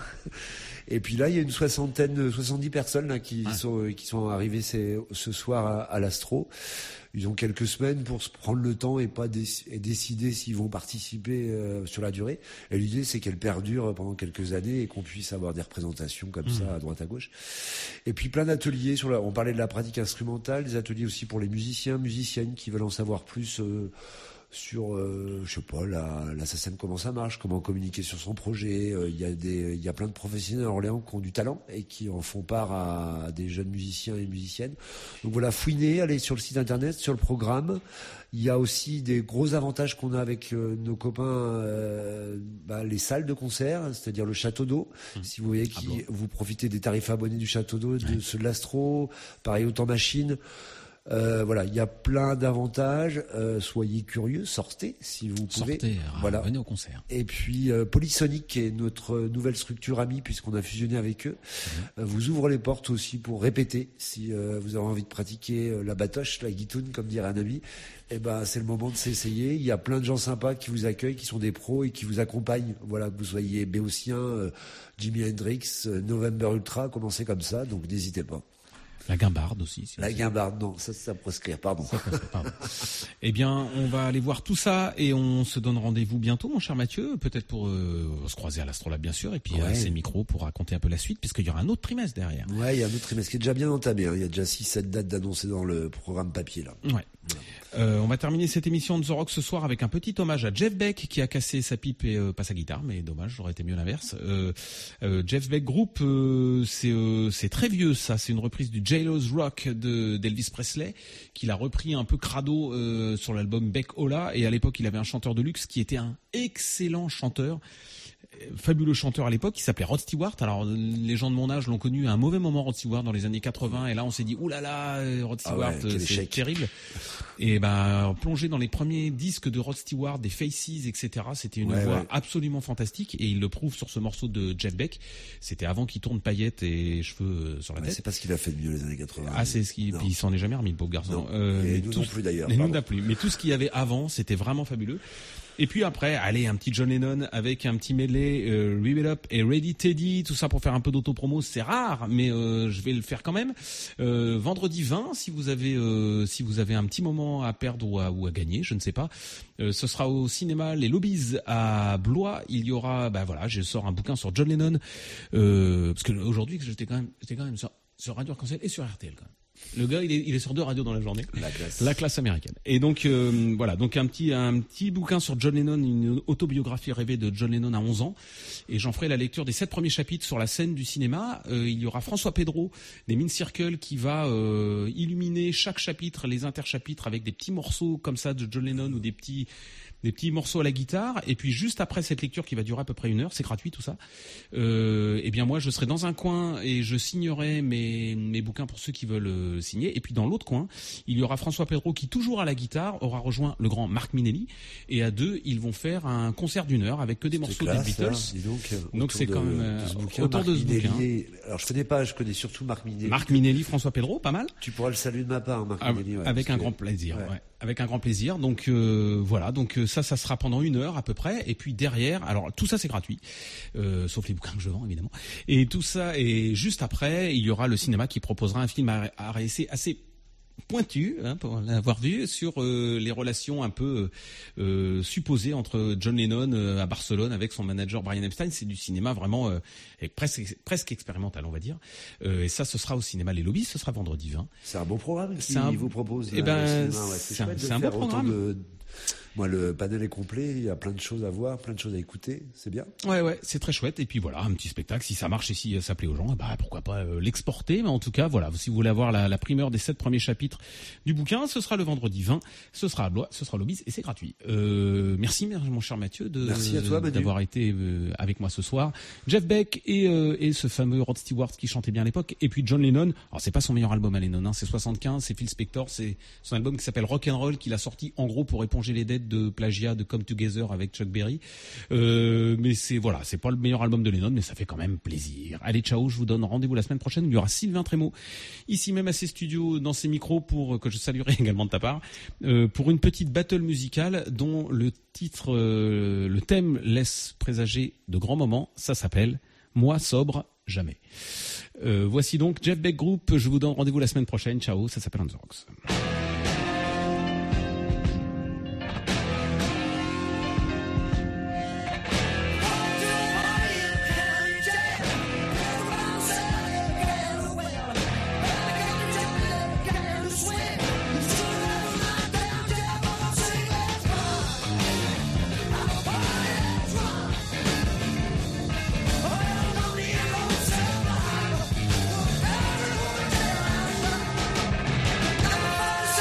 Et puis là, il y a une soixantaine, soixante-dix personnes là qui ouais. sont qui sont arrivées ces, ce soir à, à l'Astro. Ils ont quelques semaines pour se prendre le temps et pas dé- et décider s'ils vont participer euh, sur la durée. Et l'idée, c'est qu'elle perdure pendant quelques années et qu'on puisse avoir des représentations comme mmh. ça à droite à gauche. Et puis plein d'ateliers sur la. On parlait de la pratique instrumentale, des ateliers aussi pour les musiciens, musiciennes qui veulent en savoir plus. Euh, sur euh, je sais pas la la S A C E M, comment ça marche, comment communiquer sur son projet. Il euh, y a des il y a plein de professionnels à Orléans qui ont du talent et qui en font part à, à des jeunes musiciens et musiciennes. Donc voilà, fouinez, allez sur le site internet, sur le programme. Il y a aussi des gros avantages qu'on a avec euh, nos copains, euh, bah, les salles de concert, c'est-à-dire le Château d'Eau. Mmh. Si vous voyez qui ah bon. Vous profitez des tarifs abonnés du Château d'Eau, de ouais. ceux de l'Astro, pareil au Temps Machine. Euh, voilà, il y a plein d'avantages. Euh, soyez curieux, sortez si vous pouvez. Sortez, voilà. Venez au concert. Et puis euh, Polysonic, qui est notre nouvelle structure amie puisqu'on a fusionné avec eux, mmh. euh, vous ouvre les portes aussi pour répéter. Si euh, vous avez envie de pratiquer euh, la batoche, la guitoune, comme dirait un ami, eh ben c'est le moment de s'essayer. Il y a plein de gens sympas qui vous accueillent, qui sont des pros et qui vous accompagnent. Voilà, que vous soyez béotien, euh, Jimi Hendrix, euh, November Ultra, commencez comme ça. Donc n'hésitez pas. La guimbarde aussi. Si la guimbarde, non, ça, ça proscrire, pardon. Ça proscrire, pardon. Eh bien, on va aller voir tout ça et on se donne rendez-vous bientôt, mon cher Mathieu, peut-être pour euh, se croiser à l'Astrolabe, bien sûr, et puis ouais. à ces micros pour raconter un peu la suite, puisqu'il y aura un autre trimestre derrière. Ouais, il y a un autre trimestre qui est déjà bien entamé. Hein. Il y a déjà six sept dates d'annoncer dans le programme papier, là. Ouais. Voilà. Euh, on va terminer cette émission de The Rock ce soir avec un petit hommage à Jeff Beck qui a cassé sa pipe et euh, pas sa guitare, mais dommage, j'aurais été mieux l'inverse. Euh, euh, Jeff Beck Group, euh, c'est euh, c'est très vieux ça, c'est une reprise du J-Lo's Rock de d'Elvis Presley qu'il a repris un peu crado euh, sur l'album Beck Ola, et à l'époque il avait un chanteur de luxe qui était un excellent chanteur. Fabuleux chanteur à l'époque, qui s'appelait Rod Stewart. Alors les gens de mon âge l'ont connu à un mauvais moment, Rod Stewart, dans les années quatre-vingts, et là on s'est dit oulala, Rod Stewart, ah ouais, c'est échec. Terrible. Et ben plongé dans les premiers disques de Rod Stewart, des Faces, et cetera. C'était une ouais, voix ouais. absolument fantastique, et il le prouve sur ce morceau de Jeff Beck. C'était avant qu'il tourne paillettes et cheveux sur la ouais, tête. C'est pas ce qu'il a fait de mieux les les années quatre-vingts. Ah, c'est ce qui, puis il s'en est jamais remis, le pauvre garçon. Non. Euh, Et mais nous tout- non plus, d'ailleurs, Et nous pardon. non plus. Mais tout ce qu'il y avait avant, c'était vraiment fabuleux. Et puis après, allez, un petit John Lennon avec un petit medley, euh, Rev It Up et Ready Teddy, tout ça pour faire un peu d'autopromo, c'est rare, mais euh, je vais le faire quand même. Euh, vendredi vingt, si vous avez euh, si vous avez un petit moment à perdre ou à, ou à gagner, je ne sais pas, euh, ce sera au cinéma Les Lobbies à Blois. Il y aura, bah voilà, je sors un bouquin sur John Lennon, euh, parce que aujourd'hui, j'étais quand même, j'étais quand même sur, sur Radio Arc-en-Ciel et sur R T L quand même. Le gars, il est, il est sur deux radios dans la journée. La classe. La classe américaine. Et donc, euh, voilà. Donc, un petit, un petit bouquin sur John Lennon, une autobiographie rêvée de John Lennon à onze ans. Et j'en ferai la lecture des sept premiers chapitres sur la scène du cinéma. Euh, il y aura François Pedro, des Mean Circle, qui va, euh, illuminer chaque chapitre, les interchapitres avec des petits morceaux comme ça de John Lennon ou des petits, des petits morceaux à la guitare. Et puis, juste après cette lecture qui va durer à peu près une heure, c'est gratuit tout ça. Euh, eh bien, moi, je serai dans un coin et je signerai mes, mes bouquins pour ceux qui veulent euh, signer. Et puis, dans l'autre coin, il y aura François Pedro qui, toujours à la guitare, aura rejoint le grand Marc Minelli. Et à deux, ils vont faire un concert d'une heure avec que des morceaux classe, des Beatles. hein, dis donc, donc, autour c'est de- quand même de euh, ce bouquin, autour Marc de ce Minelli bouquin. et- Alors, je connais pas, je connais surtout Marc Minelli. Marc Minelli, François Pedro, pas mal. Tu pourras le saluer de ma part, Marc Ah, Minelli. ouais, avec parce un que- grand plaisir, ouais. ouais. Avec un grand plaisir. Donc euh, voilà, donc euh, ça, ça sera pendant une heure à peu près. Et puis derrière, alors tout ça c'est gratuit, euh, sauf les bouquins que je vends évidemment. Et tout ça, et juste après, il y aura le cinéma qui proposera un film à, à réessayer assez pointu, hein, pour l'avoir vu, sur euh, les relations un peu euh, supposées entre John Lennon euh, à Barcelone avec son manager Brian Epstein. C'est du cinéma vraiment euh, presque presque expérimental, on va dire. Euh, et ça, ce sera au cinéma Les Lobbies, ce sera vendredi vingt. C'est un bon programme qui C'est un- vous propose. Eh là, ben, au cinéma, ouais. c'est C'est un- chouette de c'est un faire beau autant programme. de- Moi, le panel est complet. Il y a plein de choses à voir, plein de choses à écouter. C'est bien. Ouais, ouais, c'est très chouette. Et puis voilà, un petit spectacle. Si ça marche et si euh, ça plaît aux gens, bah pourquoi pas euh, l'exporter. Mais en tout cas, voilà, si vous voulez avoir la, la primeur des sept premiers chapitres du bouquin, ce sera le vendredi vingt. Ce sera à Blois, ce sera au Lobbies et c'est gratuit. Euh, merci, mon cher Mathieu, de Merci à toi, Manu. d'avoir été euh, avec moi ce soir. Jeff Beck et euh, et ce fameux Rod Stewart qui chantait bien à l'époque. Et puis John Lennon. Alors c'est pas son meilleur album à Lennon, hein, c'est soixante-quinze. C'est Phil Spector. C'est son album qui s'appelle Rock and Roll qu'il a sorti en gros pour éponger les dettes de plagiat de Come Together avec Chuck Berry. Euh, mais c'est voilà, c'est pas le meilleur album de Lennon, mais ça fait quand même plaisir. Allez, ciao, je vous donne rendez-vous la semaine prochaine. Il y aura Sylvain Trémaux ici même à ses studios, dans ses micros, pour que je saluerai également de ta part, euh, pour une petite battle musicale dont le titre, euh, le thème laisse présager de grands moments. Ça s'appelle Moi sobre jamais. Euh, voici donc Jeff Beck Group. Je vous donne rendez-vous la semaine prochaine. Ciao, ça s'appelle On the Rocks. Everyone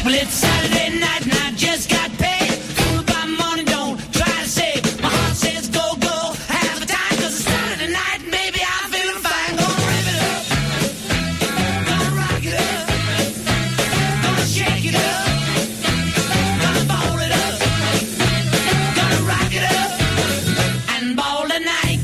Well, it's Saturday night and I just got paid. Fooled by money, don't try to save. My heart says go, go, have a time. Cause it's Saturday night and baby, I'm feeling fine. Gonna rip it up, gonna rock it up, gonna shake it up, gonna ball it up, gonna rock it up, and ball the night.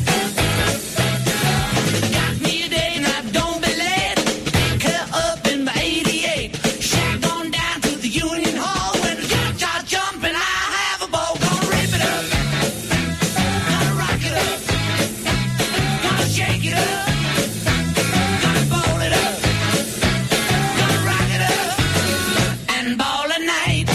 Got me a day and I don't be late. Pick her up in my eighty-eight. Shag on down to the Union Hall. When the jump, jump, jump, and I have a ball. Gonna rip it up, gonna rock it up, gonna shake it up, gonna ball it up, gonna rock it up, and ball the night.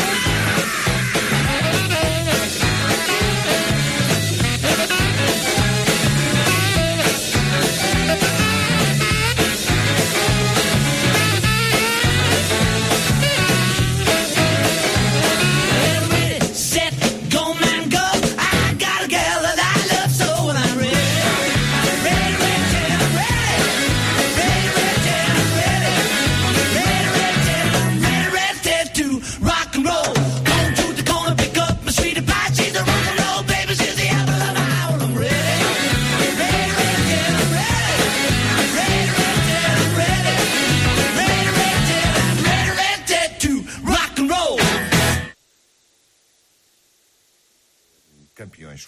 Ready, set, go, man, go. I got a girl that I love so, and I'm ready. Ready, ready, I'm ready. Ready, ready, I'm ready. Ready, ready, I'm ready, ready to rock and roll. Going to the corner, pick up my sweetie pie. She's a rock and roll baby, she's the apple of my eye. Well, I'm ready. Ready, ready, I'm ready. Ready, ready, I'm ready. Ready, ready, I'm ready, ready to rock and roll. Campeões